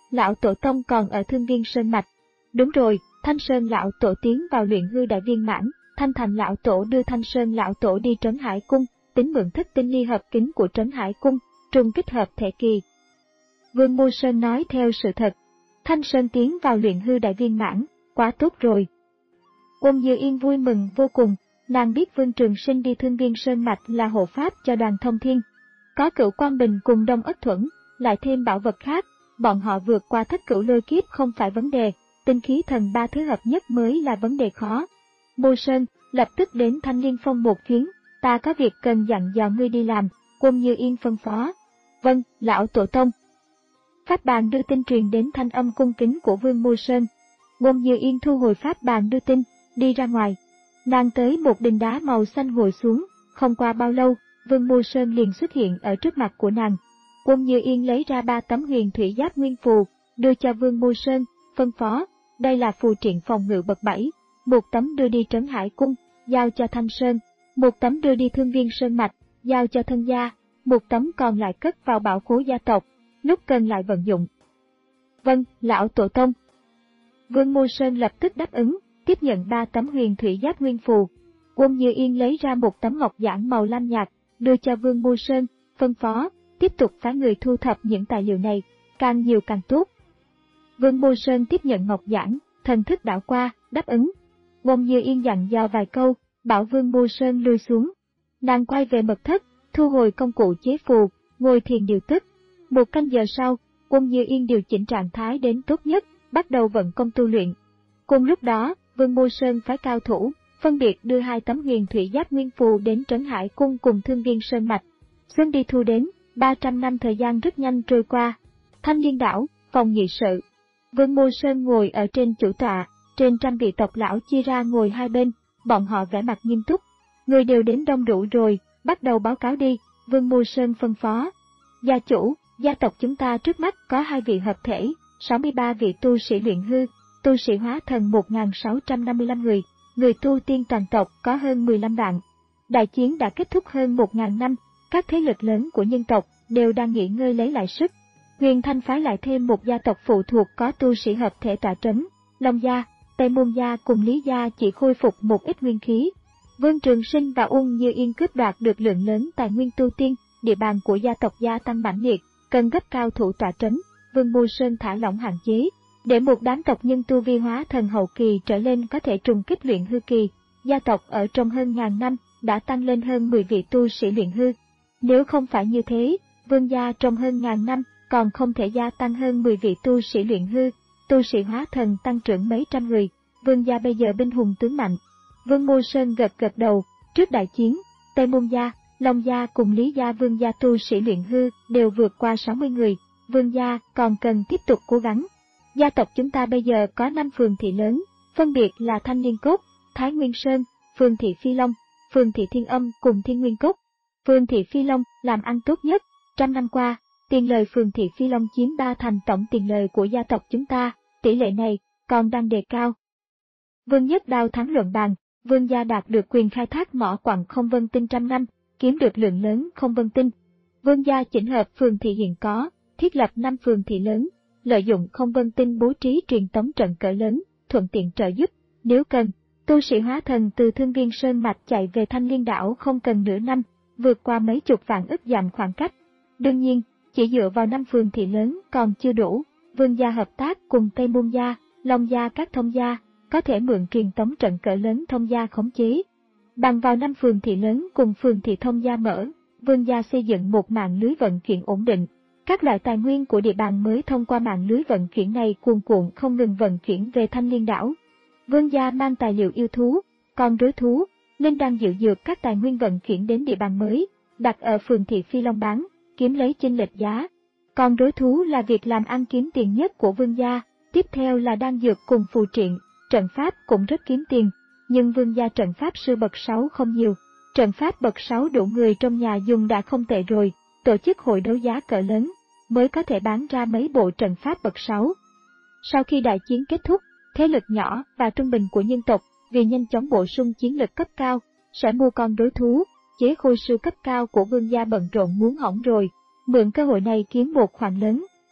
lão tổ tông còn ở Thương Viên Sơn Mạch. Đúng rồi, Thanh Sơn lão tổ tiến vào luyện hư đại viên mãn, Thanh Thành lão tổ đưa Thanh Sơn lão tổ đi Trấn Hải Cung, tính mượn thức tinh ly hợp kính của Trấn Hải Cung, trùng kích hợp thể kỳ. Vương Mô Sơn nói theo sự thật. Thanh Sơn tiến vào luyện hư đại viên mãn, quá tốt rồi. Uông Như Yên vui mừng vô cùng, nàng biết Vương Trường Sinh đi Thương Viên Sơn Mạch là hộ pháp cho Đoàn Thông Thiên. Có Cửu Quang Bình cùng Đông Ất Thuẫn, lại thêm bảo vật khác, bọn họ vượt qua thất cửu lôi kiếp không phải vấn đề, tinh khí thần ba thứ hợp nhất mới là vấn đề khó. Mô Sơn, lập tức đến Thanh Liên Phong một chuyến, ta có việc cần dặn dò ngươi đi làm, Uông Như Yên phân phó. Vâng, lão tổ tông. Pháp bàn đưa tin truyền đến thanh âm cung kính của Vương Mô Sơn. Uông Như Yên thu hồi pháp bàn đưa tin, đi ra ngoài. Nàng tới một đình đá màu xanh ngồi xuống, không qua bao lâu, Vương Mô Sơn liền xuất hiện ở trước mặt của nàng. Uông Như Yên lấy ra ba tấm huyền thủy giáp nguyên phù, đưa cho Vương Mô Sơn, phân phó, đây là phù triện phòng ngự bậc bảy, một tấm đưa đi Trấn Hải Cung, giao cho Thanh Sơn, một tấm đưa đi Thương Viên Sơn Mạch, giao cho thân gia, một tấm còn lại cất vào bảo khố gia tộc, lúc cần lại vận dụng. Vâng, lão tổ tông. Vương Mô Sơn lập tức đáp ứng, tiếp nhận ba tấm huyền thủy giáp nguyên phù. Uông Như Yên lấy ra một tấm ngọc giản màu lam nhạt, đưa cho Vương Mô Sơn, phân phó, tiếp tục phái người thu thập những tài liệu này, càng nhiều càng tốt. Vương Mô Sơn tiếp nhận ngọc giản, thần thức đảo qua, đáp ứng. Uông Như Yên dặn dò vài câu, bảo Vương Mô Sơn lui xuống. Nàng quay về mật thất, thu hồi công cụ chế phù, ngồi thiền điều tức. Một canh giờ sau, Uông Như Yên điều chỉnh trạng thái đến tốt nhất, bắt đầu vận công tu luyện. Cùng lúc đó, Vương Mô Sơn phái cao thủ, phân biệt đưa hai tấm huyền thủy giáp nguyên phù đến Trấn Hải Cung cùng Thương Viên Sơn Mạch. Xuân đi thu đến, ba trăm năm thời gian rất nhanh trôi qua. Thanh Liên đảo, phòng nghị sự. Vương Mô Sơn ngồi ở trên chủ tọa, trên trăm vị tộc lão chia ra ngồi hai bên, bọn họ vẻ mặt nghiêm túc. Người đều đến đông đủ rồi, bắt đầu báo cáo đi, Vương Mô Sơn phân phó. Gia chủ, gia tộc chúng ta trước mắt có hai vị hợp thể, sáu mươi ba vị tu sĩ luyện hư, tu sĩ hóa thần một nghìn sáu trăm năm mươi lăm người, người tu tiên toàn tộc có hơn mười lăm vạn. Đại chiến đã kết thúc hơn một nghìn năm, các thế lực lớn của nhân tộc đều đang nghỉ ngơi lấy lại sức. Huyền Thanh phái lại thêm một gia tộc phụ thuộc có tu sĩ hợp thể tọa trấn, Long gia, Tây Môn gia cùng Lý gia chỉ khôi phục một ít nguyên khí. Vương Trường Sinh và Uông Như Yên cướp đoạt được lượng lớn tài nguyên tu tiên, địa bàn của gia tộc gia tăng mãnh liệt, cần gấp cao thủ tọa trấn. Vương Mô Sơn thả lỏng hạn chế, để một đám tộc nhân tu vi hóa thần hậu kỳ trở lên có thể trùng kích luyện hư kỳ. Gia tộc ở trong hơn ngàn năm đã tăng lên hơn mười vị tu sĩ luyện hư. Nếu không phải như thế, Vương gia trong hơn ngàn năm còn không thể gia tăng hơn mười vị tu sĩ luyện hư, tu sĩ hóa thần tăng trưởng mấy trăm người. Vương gia bây giờ binh hùng tướng mạnh. Vương Mô Sơn gật gật đầu, trước đại chiến, Tây Môn gia, Long gia cùng Lý gia Vương gia tu sĩ luyện hư đều vượt qua sáu mươi người, Vương gia còn cần tiếp tục cố gắng. Gia tộc chúng ta bây giờ có năm phường thị lớn, phân biệt là Thanh Liên Cốt, Thái Nguyên Sơn, phường thị Phi Long, phường thị Thiên Âm cùng Thiên Nguyên Cốt. Phường thị Phi Long làm ăn tốt nhất, trăm năm qua, tiền lời phường thị Phi Long chiếm ba thành tổng tiền lời của gia tộc chúng ta, tỷ lệ này còn đang đề cao. Vương Nhất Đao thắng luận bàn, Vương gia đạt được quyền khai thác mỏ quặng không vân tinh trăm năm, kiếm được lượng lớn không vân tinh. Vương gia chỉnh hợp phường thị hiện có, thiết lập năm phường thị lớn, lợi dụng không vân tinh bố trí truyền tống trận cỡ lớn, thuận tiện trợ giúp. Nếu cần, tu sĩ hóa thần từ Thương Viên Sơn Mạch chạy về Thanh Liên đảo không cần nửa năm, vượt qua mấy chục vạn ức dặm khoảng cách. Đương nhiên, chỉ dựa vào năm phường thị lớn còn chưa đủ. Vương gia hợp tác cùng Tây Môn gia, Long gia các thông gia, có thể mượn truyền tống trận cỡ lớn thông gia khống chế. Bằng vào năm phường thị lớn cùng phường thị thông gia mở, Vương gia xây dựng một mạng lưới vận chuyển ổn định. Các loại tài nguyên của địa bàn mới thông qua mạng lưới vận chuyển này cuồn cuộn không ngừng vận chuyển về Thanh Liên đảo. Vương gia mang tài liệu yêu thú, con rối thú, nên đang dự dược các tài nguyên vận chuyển đến địa bàn mới, đặt ở phường thị Phi Long bán, kiếm lấy chênh lệch giá. Con rối thú là việc làm ăn kiếm tiền nhất của Vương gia, tiếp theo là đan dược cùng phù triện, trận pháp cũng rất kiếm tiền, nhưng Vương gia trận pháp sư bậc sáu không nhiều. Trận pháp bậc sáu đủ người trong nhà dùng đã không tệ rồi, tổ chức hội đấu giá cỡ lớn, mới có thể bán ra mấy bộ trận pháp bậc sáu. Sau khi đại chiến kết thúc, thế lực nhỏ và trung bình của nhân tộc vì nhanh chóng bổ sung chiến lực cấp cao, sẽ mua con rối thú, chế khôi sư cấp cao của Vương gia bận rộn muốn hỏng rồi, mượn cơ hội này kiếm một khoản lớn,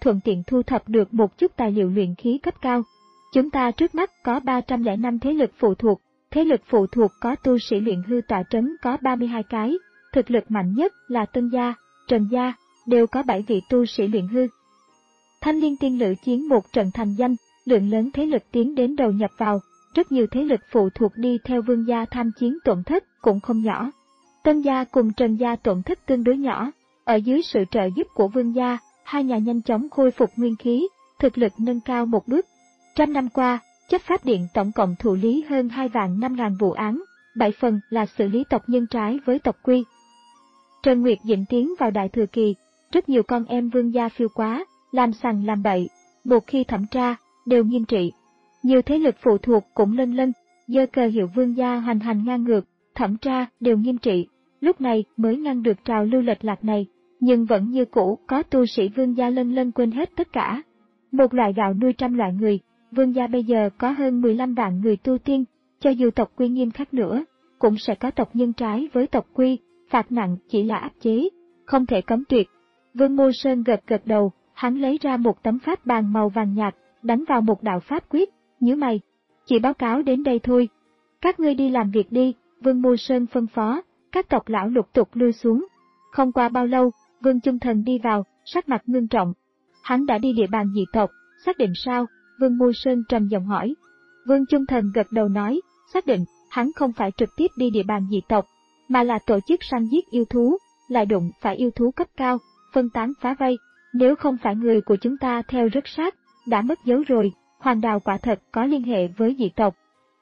thuận tiện thu thập được một chút tài liệu luyện khí cấp cao. Chúng ta trước mắt có ba trăm lẻ năm thế lực phụ thuộc, thế lực phụ thuộc có tu sĩ luyện hư tọa trấn có ba mươi hai cái, thực lực mạnh nhất là Tân Gia, Trần Gia, đều có bảy vị tu sĩ luyện hư. Thanh Liên Tiên Lữ chiến một trận thành danh, lượng lớn thế lực tiến đến đầu nhập vào, rất nhiều thế lực phụ thuộc đi theo Vương gia tham chiến tổn thất cũng không nhỏ. Tân Gia cùng Trần Gia tổn thất tương đối nhỏ, ở dưới sự trợ giúp của Vương gia, hai nhà nhanh chóng khôi phục nguyên khí, thực lực nâng cao một bước. Trăm năm qua, chấp pháp điện tổng cộng thụ lý hơn hai vạn năm ngàn vụ án, bảy phần là xử lý tộc nhân trái với tộc quy. Trần Nguyệt Dĩnh tiến vào đại thừa kỳ, rất nhiều con em Vương gia phiêu quá, làm sằng làm bậy, một khi thẩm tra, đều nghiêm trị. Nhiều thế lực phụ thuộc cũng lân lân, giơ cờ hiệu Vương gia hoành hành ngang ngược, thẩm tra đều nghiêm trị, lúc này mới ngăn được trào lưu lệch lạc này, nhưng vẫn như cũ có tu sĩ Vương gia lân lân quên hết tất cả. Một loại gạo nuôi trăm loại người, Vương gia bây giờ có hơn mười lăm vạn người tu tiên, cho dù tộc quy nghiêm khắc nữa, cũng sẽ có tộc nhân trái với tộc quy, phạt nặng chỉ là áp chế, không thể cấm tuyệt. Vương Mô Sơn gật gật đầu, hắn lấy ra một tấm pháp bàn màu vàng nhạt, đánh vào một đạo pháp quyết, nhíu mày, chỉ báo cáo đến đây thôi. Các ngươi đi làm việc đi, Vương Mô Sơn phân phó, các tộc lão lục tục lui xuống. Không qua bao lâu, Vương Chung Thần đi vào, sắc mặt ngưng trọng. Hắn đã đi địa bàn dị tộc, xác định sao? Vương Mô Sơn trầm giọng hỏi. Vương Chung Thần gật đầu nói, xác định, hắn không phải trực tiếp đi địa bàn dị tộc, mà là tổ chức săn giết yêu thú, lại đụng phải yêu thú cấp cao, phân tán phá vây. Nếu không phải người của chúng ta theo rất sát, đã mất dấu rồi, Hoàng Đào quả thật có liên hệ với dị tộc.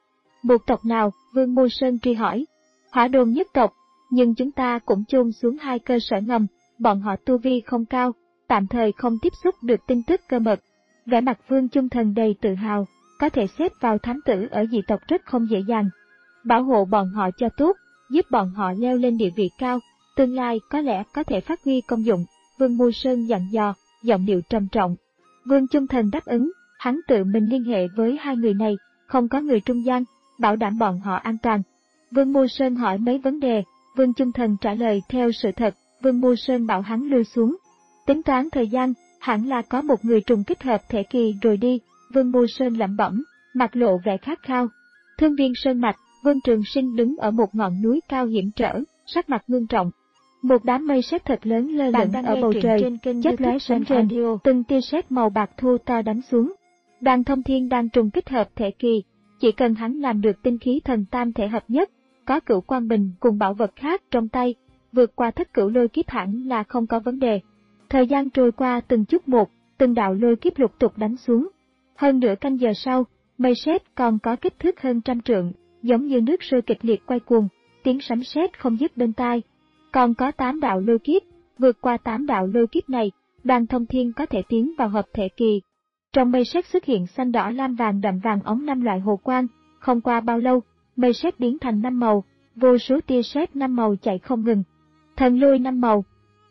Một tộc nào? Vương Mô Sơn truy hỏi. Hỏa Đồn nhất tộc, nhưng chúng ta cũng chôn xuống hai cơ sở ngầm, bọn họ tu vi không cao, tạm thời không tiếp xúc được tin tức cơ mật. Vẻ mặt Vương Chung Thần đầy tự hào, có thể xếp vào thám tử ở dị tộc rất không dễ dàng. Bảo hộ bọn họ cho tốt, giúp bọn họ leo lên địa vị cao, tương lai có lẽ có thể phát huy công dụng. Vương Mô Sơn dặn dò, giọng điệu trầm trọng. Vương Chung Thần đáp ứng, hắn tự mình liên hệ với hai người này, không có người trung gian, bảo đảm bọn họ an toàn. Vương Mô Sơn hỏi mấy vấn đề, Vương Chung Thần trả lời theo sự thật, Vương Mô Sơn bảo hắn lui xuống. Tính toán thời gian, hẳn là có một người trùng kích hợp thể kỳ rồi đi, Vương Mô Sơn lẩm bẩm, mặt lộ vẻ khát khao. Thương Viên Sơn Mạch, Vương Trường Sinh đứng ở một ngọn núi cao hiểm trở, sắc mặt ngưng trọng. Một đám mây sét thật lớn lơ lửng ở bầu trời, chớp lóe sáng trên, từng tia sét màu bạc thô to đánh xuống. Đoàn Thông Thiên đang trùng kích hợp thể kỳ, chỉ cần hắn làm được tinh khí thần tam thể hợp nhất, có Cửu Quang Bình cùng bảo vật khác trong tay, vượt qua thất cửu lôi kiếp hẳn là không có vấn đề. Thời gian trôi qua từng chút một, từng đạo lôi kiếp lục tục đánh xuống. Hơn nửa canh giờ sau, mây sét còn có kích thước hơn trăm trượng, giống như nước sôi kịch liệt quay cuồng, tiếng sấm sét không dứt bên tai. Còn có tám đạo lôi kiếp, vượt qua tám đạo lôi kiếp này, Đoàn Thông Thiên có thể tiến vào hợp thể kỳ. Trong mây sét xuất hiện xanh đỏ lam vàng đậm vàng ống năm loại hồ quang, không qua bao lâu, mây sét biến thành năm màu, vô số tia sét năm màu chạy không ngừng. Thần lôi năm màu.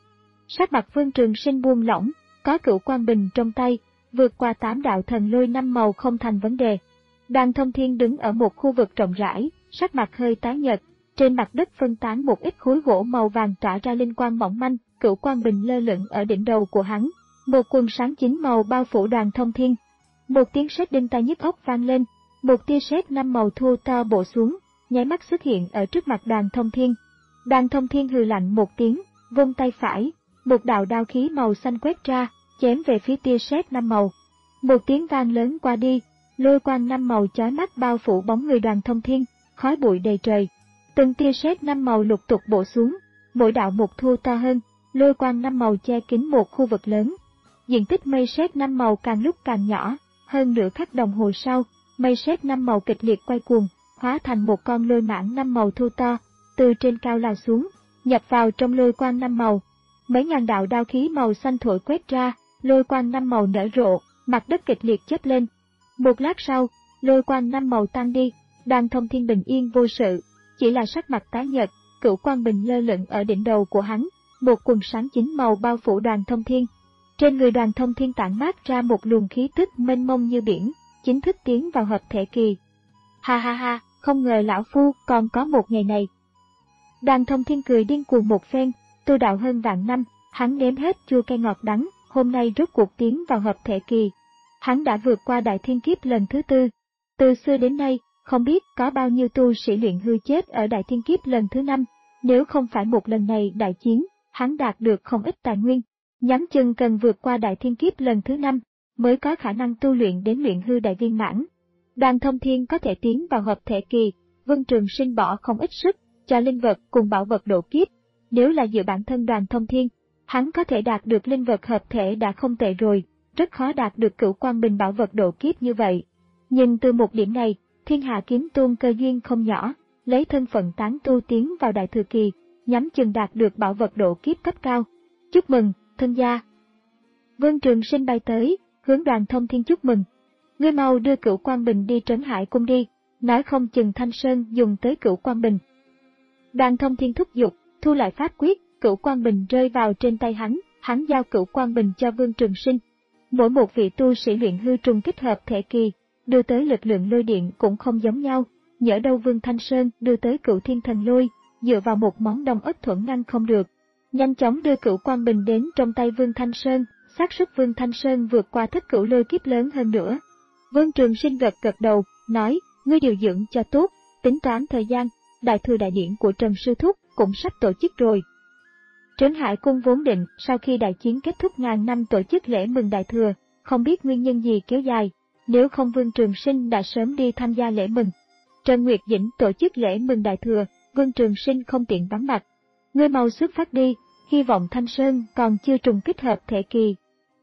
Sắc mặt Vương Trường Sinh buông lỏng, có Cửu Quang Bình trong tay, vượt qua tám đạo thần lôi năm màu không thành vấn đề. Đoàn Thông Thiên đứng ở một khu vực rộng rãi, sắc mặt hơi tái nhợt, trên mặt đất phân tán một ít khối gỗ màu vàng tỏa ra linh quang mỏng manh, Cửu Quang Bình lơ lửng ở đỉnh đầu của hắn, một quần sáng chín màu bao phủ Đoàn Thông Thiên. Một tiếng sét đinh tai nhức óc vang lên, một tia sét năm màu thô to bổ xuống, nháy mắt xuất hiện ở trước mặt Đoàn Thông Thiên. Đoàn Thông Thiên hừ lạnh một tiếng, vung tay phải, một đạo đao khí màu xanh quét ra, chém về phía tia sét năm màu. Một tiếng vang lớn qua đi, lôi quang năm màu chói mắt bao phủ bóng người Đoàn Thông Thiên, khói bụi đầy trời. Từng tia sét năm màu lục tục bổ xuống, mỗi đạo một thu to hơn, lôi quang năm màu che kín một khu vực lớn. Diện tích mây sét năm màu càng lúc càng nhỏ, hơn nửa khắc đồng hồ sau, mây sét năm màu kịch liệt quay cuồng, hóa thành một con lôi mãng năm màu thu to, từ trên cao lao xuống, nhập vào trong lôi quang năm màu. Mấy ngàn đạo đao khí màu xanh thổi quét ra, lôi quang năm màu nở rộ, mặt đất kịch liệt chớp lên. Một lát sau, lôi quang năm màu tan đi, Đoàn Thông Thiên bình yên vô sự, chỉ là sắc mặt tái nhợt, Cửu Quang Bình lơ lửng ở đỉnh đầu của hắn, một quần sáng chín màu bao phủ Đoàn Thông Thiên. Trên người Đoàn Thông Thiên tản mát ra một luồng khí tức mênh mông như biển, chính thức tiến vào hợp thể kỳ. Ha ha ha, không ngờ lão phu còn có một ngày này. Đoàn Thông Thiên cười điên cuồng một phen, tu đạo hơn vạn năm, hắn nếm hết chua cay ngọt đắng, hôm nay rốt cuộc tiến vào hợp thể kỳ. Hắn đã vượt qua đại thiên kiếp lần thứ tư. Từ xưa đến nay, không biết có bao nhiêu tu sĩ luyện hư chết ở đại thiên kiếp lần thứ năm, nếu không phải một lần này đại chiến, hắn đạt được không ít tài nguyên. Nhắm chừng cần vượt qua đại thiên kiếp lần thứ năm, mới có khả năng tu luyện đến luyện hư đại viên mãn. Đoàn Thông Thiên có thể tiến vào hợp thể kỳ, Vân Trường Sinh bỏ không ít sức, cho linh vật cùng bảo vật độ kiếp. Nếu là dựa bản thân Đoàn Thông Thiên, hắn có thể đạt được linh vật hợp thể đã không tệ rồi, rất khó đạt được Cửu Quang Bình bảo vật độ kiếp như vậy. Nhìn từ một điểm này, Thiên Hạ Kiếm Tôn cơ duyên không nhỏ, lấy thân phận tán tu tiến vào đại thừa kỳ, nhắm chừng đạt được bảo vật độ kiếp cấp cao. Chúc mừng, thân gia. Vân Trường Sinh bay tới, hướng Đoàn Thông Thiên chúc mừng. Ngươi mau đưa Cửu Quang Bình đi Trấn Hải Cung đi, nói không chừng Thanh Sơn dùng tới Cửu Quang Bình. Đoàn Thông Thiên thúc giục, thu lại pháp quyết, Cửu Quang Bình rơi vào trên tay hắn, hắn giao Cửu Quang Bình cho Vương Trường Sinh. Mỗi một vị tu sĩ luyện hư trùng kích hợp thể kỳ, đưa tới lực lượng lôi điện cũng không giống nhau, nhỡ đâu Vương Thanh Sơn đưa tới Cửu Thiên Thần Lôi, dựa vào một món đông ất thuẫn ngăn không được. Nhanh chóng đưa Cửu Quang Bình đến trong tay Vương Thanh Sơn, xác suất Vương Thanh Sơn vượt qua thất cửu lôi kiếp lớn hơn nữa. Vương Trường Sinh gật gật đầu, nói, ngươi điều dưỡng cho tốt, tính toán thời gian, đại thừa đại điển của Trần Sư Thúc cũng sắp tổ chức rồi. Trấn Hải Cung vốn định sau khi đại chiến kết thúc ngàn năm tổ chức lễ mừng đại thừa, không biết nguyên nhân gì kéo dài, nếu không Vương Trường Sinh đã sớm đi tham gia lễ mừng. Trần Nguyệt Dĩnh tổ chức lễ mừng đại thừa, Vương Trường Sinh không tiện vắng mặt. Ngươi mau xuất phát đi, hy vọng Thanh Sơn còn chưa trùng kích hợp thể kỳ.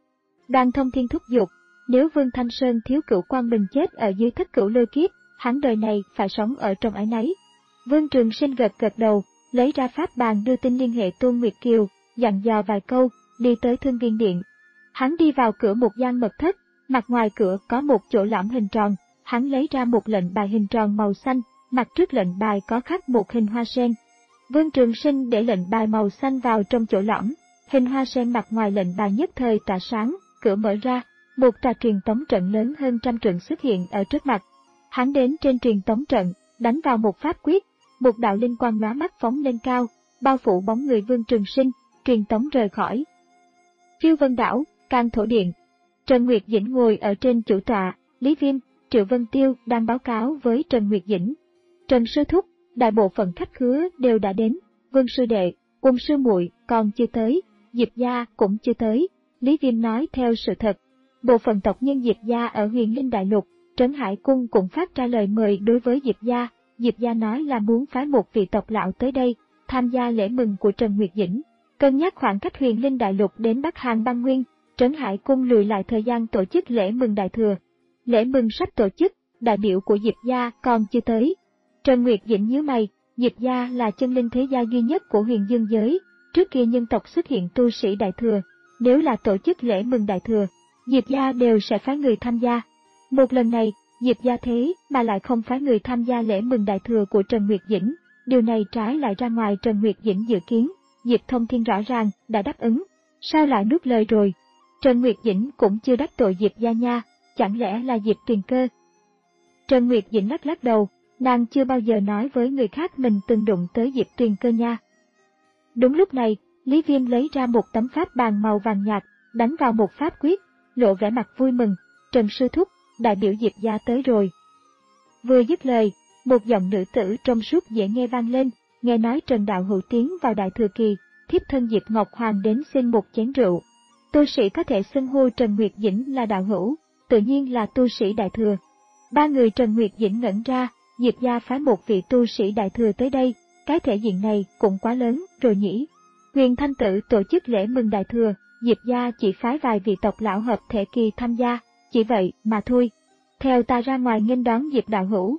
Đoàn Thông Thiên thúc giục, nếu Vương Thanh Sơn thiếu Cửu Quang Bình chết ở dưới thất cửu lôi kiếp, hắn đời này phải sống ở trong ái náy. Vương Trường Sinh gật gật đầu, lấy ra pháp bàn đưa tin liên hệ Tôn Nguyệt Kiều, dặn dò vài câu, đi tới Thương Viên Điện. Hắn đi vào cửa một gian mật thất, mặt ngoài cửa có một chỗ lõm hình tròn, hắn lấy ra một lệnh bài hình tròn màu xanh, mặt trước lệnh bài có khắc một hình hoa sen. Vương Trường Sinh để lệnh bài màu xanh vào trong chỗ lõm, hình hoa sen mặt ngoài lệnh bài nhất thời tỏa sáng, cửa mở ra, một tòa truyền tống trận lớn hơn trăm trượng xuất hiện ở trước mặt. Hắn đến trên truyền tống trận, đánh vào một pháp quyết, một đạo linh quang lóa mắt phóng lên cao, bao phủ bóng người Vương Trường Sinh, truyền tống rời khỏi. Phiêu Vân Đảo, Can Thổ Điện. Trần Nguyệt Dĩnh ngồi ở trên chủ tọa, Lý Viêm, Triệu Vân Tiêu đang báo cáo với Trần Nguyệt Dĩnh. Trần Sư Thúc, đại bộ phận khách khứa đều đã đến, Vương Sư Đệ, Cung Sư Muội còn chưa tới, Diệp Gia cũng chưa tới. Lý Viêm nói theo sự thật. Bộ phận tộc nhân Diệp Gia ở Huyền Linh Đại Lục, Trấn Hải Cung cũng phát ra lời mời đối với Diệp Gia. Diệp Gia nói là muốn phái một vị tộc lão tới đây, tham gia lễ mừng của Trần Nguyệt Dĩnh. Cân nhắc khoảng cách Huyền Linh Đại Lục đến Bắc Hàn Băng Nguyên, Trấn Hải Cung lùi lại thời gian tổ chức lễ mừng đại thừa. Lễ mừng sắp tổ chức, đại biểu của Diệp Gia còn chưa tới. Trần Nguyệt Dĩnh nhíu mày, Diệp Gia là chân linh thế gia duy nhất của Huyền Dương giới, trước kia nhân tộc xuất hiện tu sĩ đại thừa, nếu là tổ chức lễ mừng đại thừa, Diệp Gia đều sẽ phái người tham gia. Một lần này, Diệp Gia thế mà lại không phái người tham gia lễ mừng đại thừa của Trần Nguyệt Dĩnh, điều này trái lại ra ngoài Trần Nguyệt Dĩnh dự kiến. Diệp Thông Thiên rõ ràng đã đáp ứng, sao lại nuốt lời rồi? Trần Nguyệt Dĩnh cũng chưa đắc tội Diệp Gia nha, chẳng lẽ là Diệp Tuyền Cơ? Trần Nguyệt Dĩnh lắc lắc đầu, nàng chưa bao giờ nói với người khác mình từng đụng tới Diệp Tuyền Cơ nha. Đúng lúc này, Lý Viêm lấy ra một tấm pháp bàn màu vàng nhạt, đánh vào một pháp quyết, lộ vẻ mặt vui mừng. Trần Sư Thúc, đại biểu Diệp Gia tới rồi. Vừa dứt lời, một giọng nữ tử trong suốt dễ nghe vang lên, nghe nói Trần Đạo Hữu tiến vào đại thừa kỳ, thiếp thân Diệp Ngọc Hoàng đến xin một chén rượu. Tu sĩ có thể xưng hô Trần Nguyệt Dĩnh là đạo hữu, tự nhiên là tu sĩ đại thừa. Ba người Trần Nguyệt Dĩnh ngẩn ra, Diệp Gia phái một vị tu sĩ đại thừa tới đây, cái thể diện này cũng quá lớn rồi nhỉ. Huyền Thanh Tử tổ chức lễ mừng đại thừa, Diệp Gia chỉ phái vài vị tộc lão hợp thể kỳ tham gia, chỉ vậy mà thôi. Theo ta ra ngoài nghênh đón Diệp đạo hữu.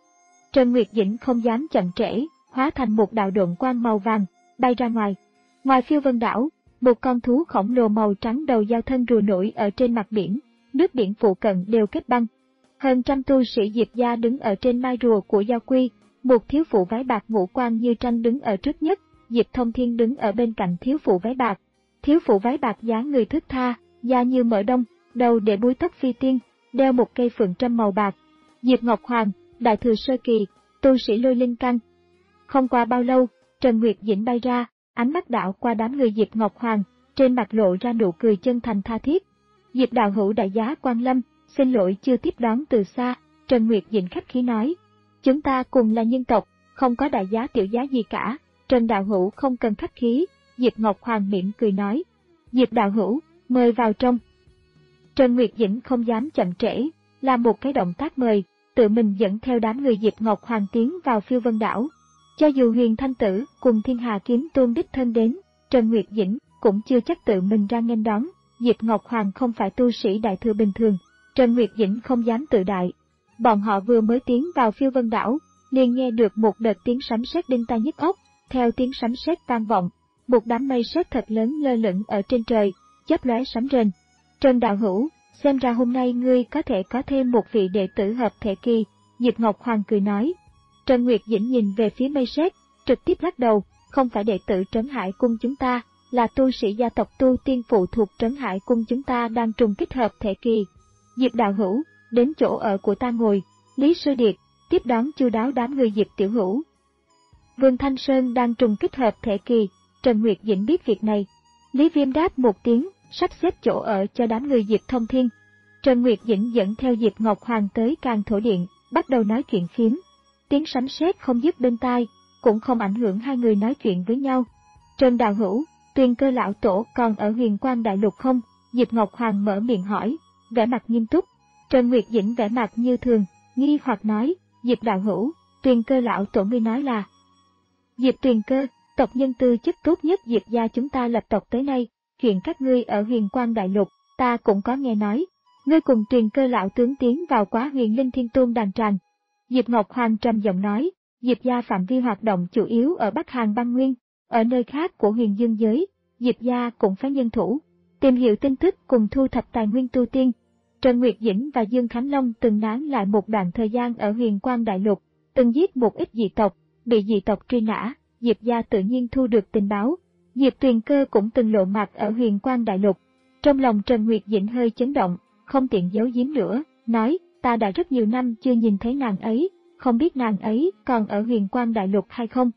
Trần Nguyệt Dĩnh không dám chậm trễ, hóa thành một đạo độn quang màu vàng, bay ra ngoài. Ngoài Phiêu Vân Đảo, một con thú khổng lồ màu trắng đầu dao thân rùa nổi ở trên mặt biển, nước biển phụ cận đều kết băng. Hơn trăm tu sĩ Diệp Gia đứng ở trên mai rùa của Giao Quy, một thiếu phụ váy bạc ngũ quan như tranh đứng ở trước nhất, Diệp Thông Thiên đứng ở bên cạnh thiếu phụ váy bạc. Thiếu phụ váy bạc dáng người thướt tha, da như mỡ đông, đầu để búi tóc phi tiên, đeo một cây phượng trâm màu bạc. Diệp Ngọc Hoàng, đại thừa sơ kỳ, tu sĩ lôi linh căn. Không qua bao lâu, Trần Nguyệt Dĩnh bay ra, ánh mắt đảo qua đám người Diệp Ngọc Hoàng, trên mặt lộ ra nụ cười chân thành tha thiết. Diệp đạo hữu đại giá quan lâm, xin lỗi chưa tiếp đón từ xa. Trần Nguyệt Dĩnh khách khí nói, chúng ta cùng là nhân tộc, không có đại giá tiểu giá gì cả. Trần đạo hữu không cần khách khí. Diệp Ngọc Hoàng mỉm cười nói, Diệp đạo hữu, mời vào trong. Trần Nguyệt Dĩnh không dám chậm trễ, làm một cái động tác mời, tự mình dẫn theo đám người Diệp Ngọc Hoàng tiến vào Phiêu Vân đảo. Cho dù Huyền Thanh Tử cùng Thiên Hà Kiếm Tôn đích thân đến, Trần Nguyệt Dĩnh cũng chưa chắc tự mình ra nghênh đón. Diệp Ngọc Hoàng không phải tu sĩ đại thừa bình thường, Trần Nguyệt Dĩnh không dám tự đại. Bọn họ vừa mới tiến vào Phiêu Vân đảo, liền nghe được một đợt tiếng sấm sét đinh tai nhức óc. Theo tiếng sấm sét vang vọng, một đám mây sét thật lớn lơ lửng ở trên trời, chớp lóe sấm rền. Trần đạo hữu, xem ra hôm nay ngươi có thể có thêm một vị đệ tử hợp thể kỳ. Diệp Ngọc Hoàng cười nói. Trần Nguyệt Dĩnh nhìn về phía mây sét, trực tiếp lắc đầu, không phải đệ tử Trấn Hải Cung chúng ta, là tu sĩ gia tộc Tu Tiên phụ thuộc Trấn Hải Cung chúng ta đang trùng kích hợp thể kỳ. Diệp đạo hữu, đến chỗ ở của ta ngồi. Lý Sư Điệt tiếp đón chu đáo đám người Diệp tiểu hữu. Vương Thanh Sơn đang trùng kích hợp thể kỳ, Trần Nguyệt Dĩnh biết việc này. Lý Viêm đáp một tiếng, sắp xếp chỗ ở cho đám người Diệp Thông Thiên. Trần Nguyệt Dĩnh dẫn theo Diệp Ngọc Hoàng tới Càn Thổ Điện, bắt đầu nói chuyện phiếm. Tiếng sấm sét không dứt bên tai, cũng không ảnh hưởng hai người nói chuyện với nhau. Trần đạo hữu, Tuyền Cơ lão tổ còn ở Huyền Quang Đại Lục không? Diệp Ngọc Hoàng mở miệng hỏi, vẻ mặt nghiêm túc. Trần Nguyệt Dĩnh vẻ mặt như thường, nghi hoặc nói, Diệp đạo hữu, Tuyền Cơ lão tổ ngươi nói là Diệp Tuyền Cơ, tộc nhân tư chất tốt nhất Diệp gia chúng ta lập tộc tới nay, chuyện các ngươi ở Huyền Quang Đại Lục, ta cũng có nghe nói. Ngươi cùng Tuyền Cơ lão tướng tiến vào quá Huyền Linh Thiên Tôn đàn tràng. Diệp Ngọc Hoàng trầm giọng nói, Diệp gia phạm vi hoạt động chủ yếu ở Bắc Hàn băng nguyên, ở nơi khác của Huyền Dương giới, Diệp gia cũng phải nhân thủ, tìm hiểu tin tức cùng thu thập tài nguyên tu tiên. Trần Nguyệt Dĩnh và Dương Khánh Long từng nán lại một đoạn thời gian ở Huyền Quang Đại Lục, từng giết một ít dị tộc, bị dị tộc truy nã, Diệp gia tự nhiên thu được tình báo. Diệp Tuyền Cơ cũng từng lộ mặt ở Huyền Quang Đại Lục. Trong lòng Trần Nguyệt Dĩnh hơi chấn động, không tiện giấu giếm nữa, nói, ta đã rất nhiều năm chưa nhìn thấy nàng ấy, không biết nàng ấy còn ở Huyền Quang Đại Lục hay không.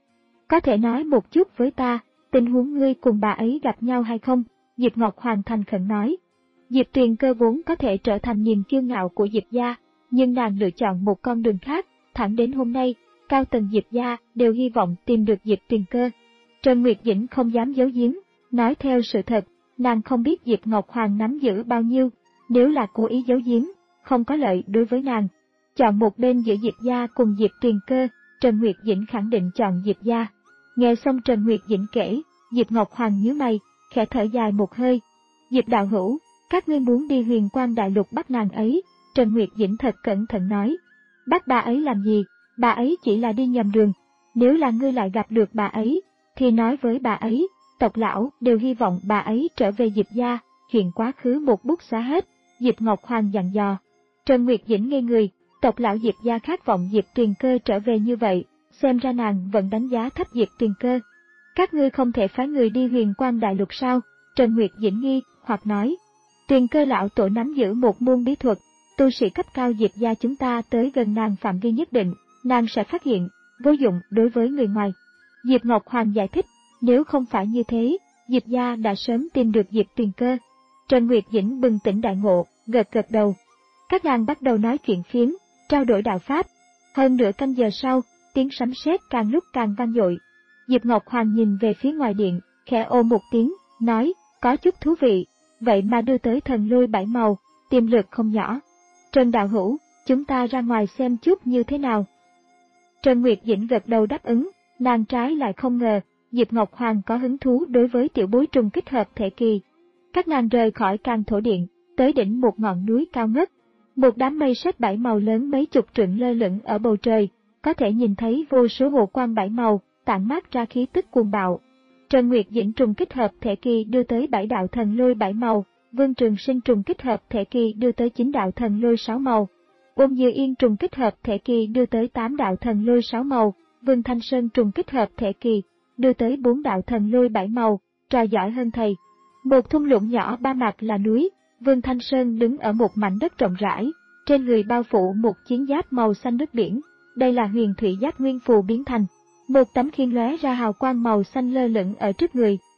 Có thể nói một chút với ta, tình huống ngươi cùng bà ấy gặp nhau hay không? Diệp Ngọc Hoàng thành khẩn nói. Diệp Tuyền Cơ vốn có thể trở thành niềm kiêu ngạo của Diệp gia, nhưng nàng lựa chọn một con đường khác, thẳng đến hôm nay, cao tầng Diệp gia đều hy vọng tìm được Diệp Tuyền Cơ. Trần Nguyệt Dĩnh không dám giấu giếm, nói theo sự thật, nàng không biết Diệp Ngọc Hoàng nắm giữ bao nhiêu, nếu là cố ý giấu giếm, không có lợi đối với nàng. Chọn một bên giữa Diệp gia cùng Diệp Tuyền Cơ, Trần Nguyệt Dĩnh khẳng định chọn Diệp gia. Nghe xong Trần Nguyệt Dĩnh kể, Diệp Ngọc Hoàng nhíu mày, khẽ thở dài một hơi. Diệp đạo hữu, các ngươi muốn đi Huyền Quang Đại Lục bắt nàng ấy, Trần Nguyệt Dĩnh thật cẩn thận nói. Bắt bà ấy làm gì, bà ấy chỉ là đi nhầm đường, nếu là ngươi lại gặp được bà ấy, thì nói với bà ấy, tộc lão đều hy vọng bà ấy trở về Diệp gia, chuyện quá khứ một bút xóa hết. Diệp Ngọc Hoàng dặn dò. Trần Nguyệt Dĩnh ngây người, tộc lão Diệp gia khát vọng Diệp Tuyền Cơ trở về như vậy, xem ra nàng vẫn đánh giá thấp Diệp Tuyền Cơ. Các ngươi không thể phái người đi Huyền Quang Đại Lục sao? Trần Nguyệt Dĩnh nghi, hoặc nói. Tuyền Cơ lão tổ nắm giữ một môn bí thuật, tu sĩ cấp cao Diệp gia chúng ta tới gần nàng phạm vi nhất định, nàng sẽ phát hiện, vô dụng đối với người ngoài. Diệp Ngọc Hoàng giải thích, nếu không phải như thế, Diệp gia đã sớm tìm được Diệp Tuyền Cơ. Trần Nguyệt Dĩnh bừng tỉnh đại ngộ, gật gật đầu. Các nàng bắt đầu nói chuyện phiếm, trao đổi đạo pháp. Hơn nửa canh giờ sau, tiếng sấm sét càng lúc càng vang dội. Diệp Ngọc Hoàng nhìn về phía ngoài điện, khẽ ô một tiếng, nói, có chút thú vị, vậy mà đưa tới thần lôi bảy màu, tiềm lực không nhỏ. Trần đạo hữu, chúng ta ra ngoài xem chút như thế nào. Trần Nguyệt Dĩnh gật đầu đáp ứng, nàng trái lại không ngờ, Diệp Ngọc Hoàng có hứng thú đối với tiểu bối trùng kích hợp thể kỳ. Các nàng rời khỏi Càn Thổ Điện, tới đỉnh một ngọn núi cao ngất. Một đám mây sét bảy màu lớn mấy chục trượng lơ lửng ở bầu trời, có thể nhìn thấy vô số hồ quang bảy màu, tản mát ra khí tức cuồng bạo. Trần Nguyệt Dĩnh trùng kích hợp thể kỳ đưa tới bảy đạo thần lôi bảy màu, Vương Trường Sinh trùng kích hợp thể kỳ đưa tới chín đạo thần lôi sáu màu, Ôn Như Yên trùng kích hợp thể kỳ đưa tới tám đạo thần lôi sáu màu, Vương Thanh Sơn trùng kích hợp thể kỳ đưa tới bốn đạo thần lôi bảy màu, trò giỏi hơn thầy. Một thung lũng nhỏ ba mặt là núi, Vương Thanh Sơn đứng ở một mảnh đất rộng rãi, trên người bao phủ một chiến giáp màu xanh nước biển, đây là huyền thủy giáp nguyên phù biến thành. Một tấm khiên lóe ra hào quang màu xanh lơ lửng ở trước người.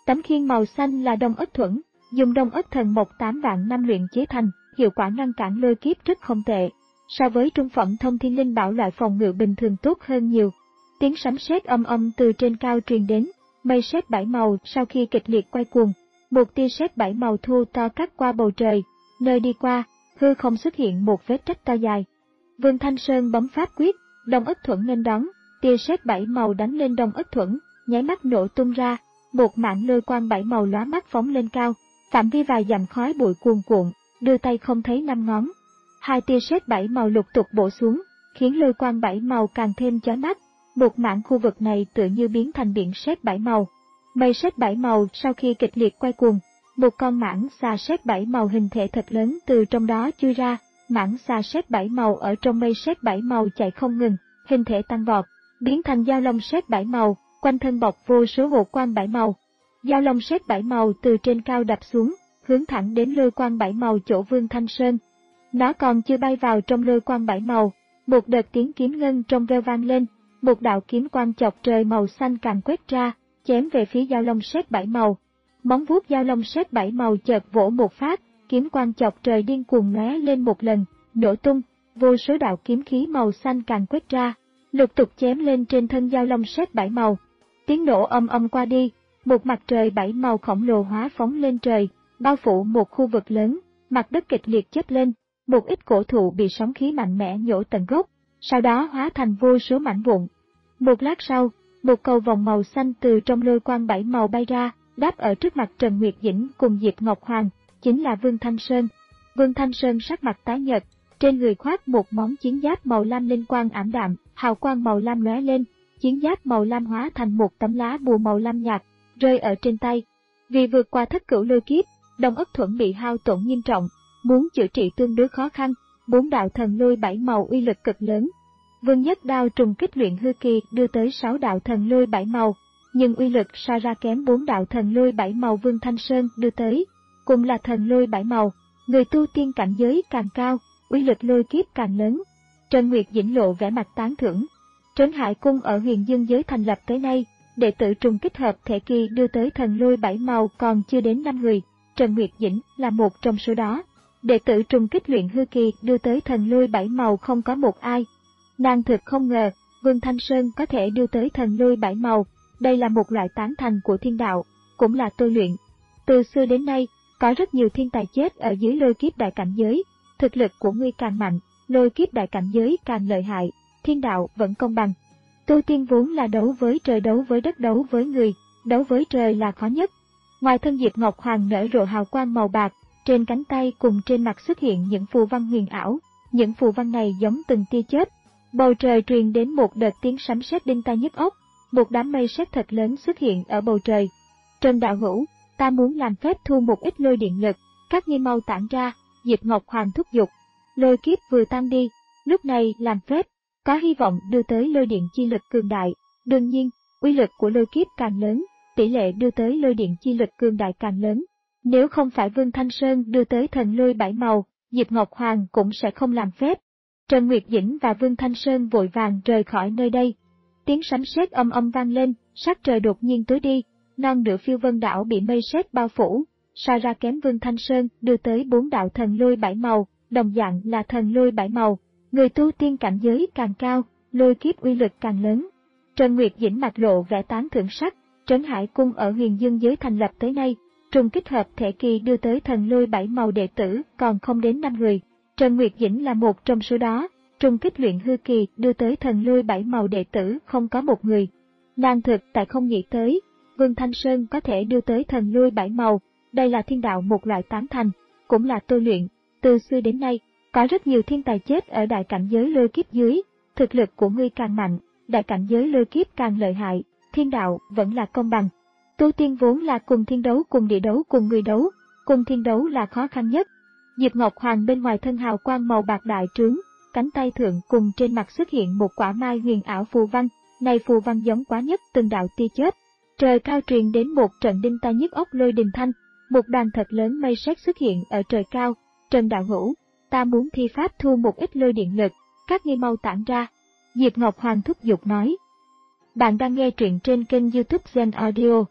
Tấm khiên màu xanh là đông ất thuẫn, dùng đông ất thần mộc tám vạn năm luyện chế thành, hiệu quả ngăn cản lôi kiếp rất không tệ. So với trung phẩm thông thiên linh bảo loại phòng ngự bình thường tốt hơn nhiều. Tiếng sấm sét âm âm từ trên cao truyền đến, mây sét bảy màu sau khi kịch liệt quay cuồng, một tia sét bảy màu thu to cắt qua bầu trời, nơi đi qua, hư không xuất hiện một vết rách to dài. Vương Thanh Sơn bấm pháp quyết, đông ất thuẫn nghênh đón, tia sét bảy màu đánh lên đông ất thuẫn, nháy mắt nổ tung ra, một mảng lôi quang bảy màu lóa mắt phóng lên cao, phạm vi vài dặm khói bụi cuồn cuộn, đưa tay không thấy năm ngón. Hai tia sét bảy màu lục tục bổ xuống, khiến lôi quang bảy màu càng thêm chói mắt. Một mảng khu vực này tựa như biến thành biển sét bảy màu. Mây sét bảy màu sau khi kịch liệt quay cuồng, một con mảng xà sét bảy màu hình thể thật lớn từ trong đó chui ra. Mảng xà sét bảy màu ở trong mây sét bảy màu chạy không ngừng, hình thể tăng vọt, biến thành dao long sét bảy màu, quanh thân bọc vô số hộ quang bảy màu. Dao long sét bảy màu từ trên cao đập xuống, hướng thẳng đến lôi quang bảy màu chỗ Vương Thanh Sơn. Nó còn chưa bay vào trong lôi quang bảy màu, một đợt tiếng kiếm ngân trong veo vang lên, một đạo kiếm quang chọc trời màu xanh càng quét ra, chém về phía dao long sét bảy màu. Móng vuốt dao long sét bảy màu chợt vỗ một phát, kiếm quang chọc trời điên cuồng lóe lên một lần, nổ tung, vô số đạo kiếm khí màu xanh càng quét ra, lục tục chém lên trên thân dao long sét bảy màu. Tiếng nổ âm âm qua đi, một mặt trời bảy màu khổng lồ hóa phóng lên trời, bao phủ một khu vực lớn, mặt đất kịch liệt chớp lên, một ít cổ thụ bị sóng khí mạnh mẽ nhổ tận gốc, sau đó hóa thành vô số mảnh vụn. Một lát sau, một cầu vòng màu xanh từ trong lôi quang bảy màu bay ra, đáp ở trước mặt Trần Nguyệt Dĩnh cùng Diệp Ngọc Hoàng, chính là Vương Thanh Sơn. Vương Thanh Sơn sắc mặt tái nhợt, trên người khoác một món chiến giáp màu lam linh quang ảm đạm, hào quang màu lam lóe lên, chiến giáp màu lam hóa thành một tấm lá bùa màu lam nhạt, rơi ở trên tay. Vì vượt qua thất cửu lôi kiếp, đông ất thuẫn bị hao tổn nghiêm trọng, muốn chữa trị tương đối khó khăn, bốn đạo thần lôi bảy màu uy lực cực lớn. Vương Nhất Đao trùng kích luyện hư kỳ đưa tới sáu đạo thần lôi bảy màu, nhưng uy lực so ra kém bốn đạo thần lôi bảy màu Vương Thanh Sơn đưa tới. Cùng là thần lôi bảy màu, người tu tiên cảnh giới càng cao, uy lực lôi kiếp càng lớn. Trần Nguyệt Dĩnh lộ vẻ mặt tán thưởng. Trấn Hải Cung ở Huyền Dương giới thành lập tới nay, đệ tử trùng kích hợp thể kỳ đưa tới thần lôi bảy màu còn chưa đến năm người, Trần Nguyệt Dĩnh là một trong số đó. Đệ tử trùng kích luyện hư kỳ đưa tới thần lôi bảy màu không có một ai. Nàng thực không ngờ, Vương Thanh Sơn có thể đưa tới thần lôi bảy màu, đây là một loại tán thành của thiên đạo, cũng là tôi luyện. Từ xưa đến nay, có rất nhiều thiên tài chết ở dưới lôi kiếp đại cảnh giới, thực lực của ngươi càng mạnh, lôi kiếp đại cảnh giới càng lợi hại, thiên đạo vẫn công bằng. Tu tiên vốn là đấu với trời, đấu với đất, đấu với người, đấu với trời là khó nhất. Ngoài thân Diệp Ngọc Hoàng nở rộ hào quang màu bạc, trên cánh tay cùng trên mặt xuất hiện những phù văn huyền ảo, những phù văn này giống từng tia chớp. Bầu trời truyền đến một đợt tiếng sấm sét đinh tai nhức óc, một đám mây sét thật lớn xuất hiện ở bầu trời. Trần đạo hữu, ta muốn làm phép thu một ít lôi điện lực, các ngươi mau tản ra, Diệp Ngọc Hoàng thúc giục. Lôi kiếp vừa tan đi, lúc này làm phép, có hy vọng đưa tới lôi điện chi lực cường đại. Đương nhiên, uy lực của lôi kiếp càng lớn, tỷ lệ đưa tới lôi điện chi lực cường đại càng lớn. Nếu không phải Vương Thanh Sơn đưa tới thần lôi bảy màu, Diệp Ngọc Hoàng cũng sẽ không làm phép. Trần Nguyệt Dĩnh và Vương Thanh Sơn vội vàng rời khỏi nơi đây. Tiếng sấm sét âm âm vang lên, sắc trời đột nhiên tối đi, non nửa phiêu vân đảo bị mây sét bao phủ, so ra kém Vương Thanh Sơn đưa tới bốn đạo thần lôi bảy màu, đồng dạng là thần lôi bảy màu. Người tu tiên cảnh giới càng cao, lôi kiếp uy lực càng lớn. Trần Nguyệt Dĩnh mặt lộ vẻ tán thưởng sắc, Trấn Hải Cung ở Huyền Dương giới thành lập tới nay, trùng kích hợp thể kỳ đưa tới thần lôi bảy màu đệ tử còn không đến năm người. Trần Nguyệt Dĩnh là một trong số đó, trùng kích luyện hư kỳ đưa tới thần lôi bảy màu đệ tử không có một người. Nàng thực tại không nghĩ tới, Vương Thanh Sơn có thể đưa tới thần lôi bảy màu, đây là thiên đạo một loại tán thành, cũng là tôi luyện. Từ xưa đến nay, có rất nhiều thiên tài chết ở đại cảnh giới lôi kiếp dưới, thực lực của ngươi càng mạnh, đại cảnh giới lôi kiếp càng lợi hại, thiên đạo vẫn là công bằng. Tu tiên vốn là cùng thiên đấu cùng địa đấu cùng người đấu, cùng thiên đấu là khó khăn nhất. Diệp Ngọc Hoàng bên ngoài thân hào quang màu bạc đại trướng, cánh tay thượng cùng trên mặt xuất hiện một quả mai huyền ảo phù văn, này phù văn giống quá nhất từng đạo tia chớp. Trời cao truyền đến một trận đinh tai nhức óc lôi đình thanh, một đoàn thật lớn mây sét xuất hiện ở trời cao. Trần đạo hữu, ta muốn thi pháp thu một ít lôi điện lực, các ngươi mau tản ra. Diệp Ngọc Hoàng thúc giục nói. Bạn đang nghe truyện trên kênh YouTube Gen Audio.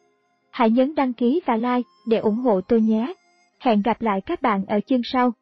Hãy nhấn đăng ký và like để ủng hộ tôi nhé. Hẹn gặp lại các bạn ở chương sau.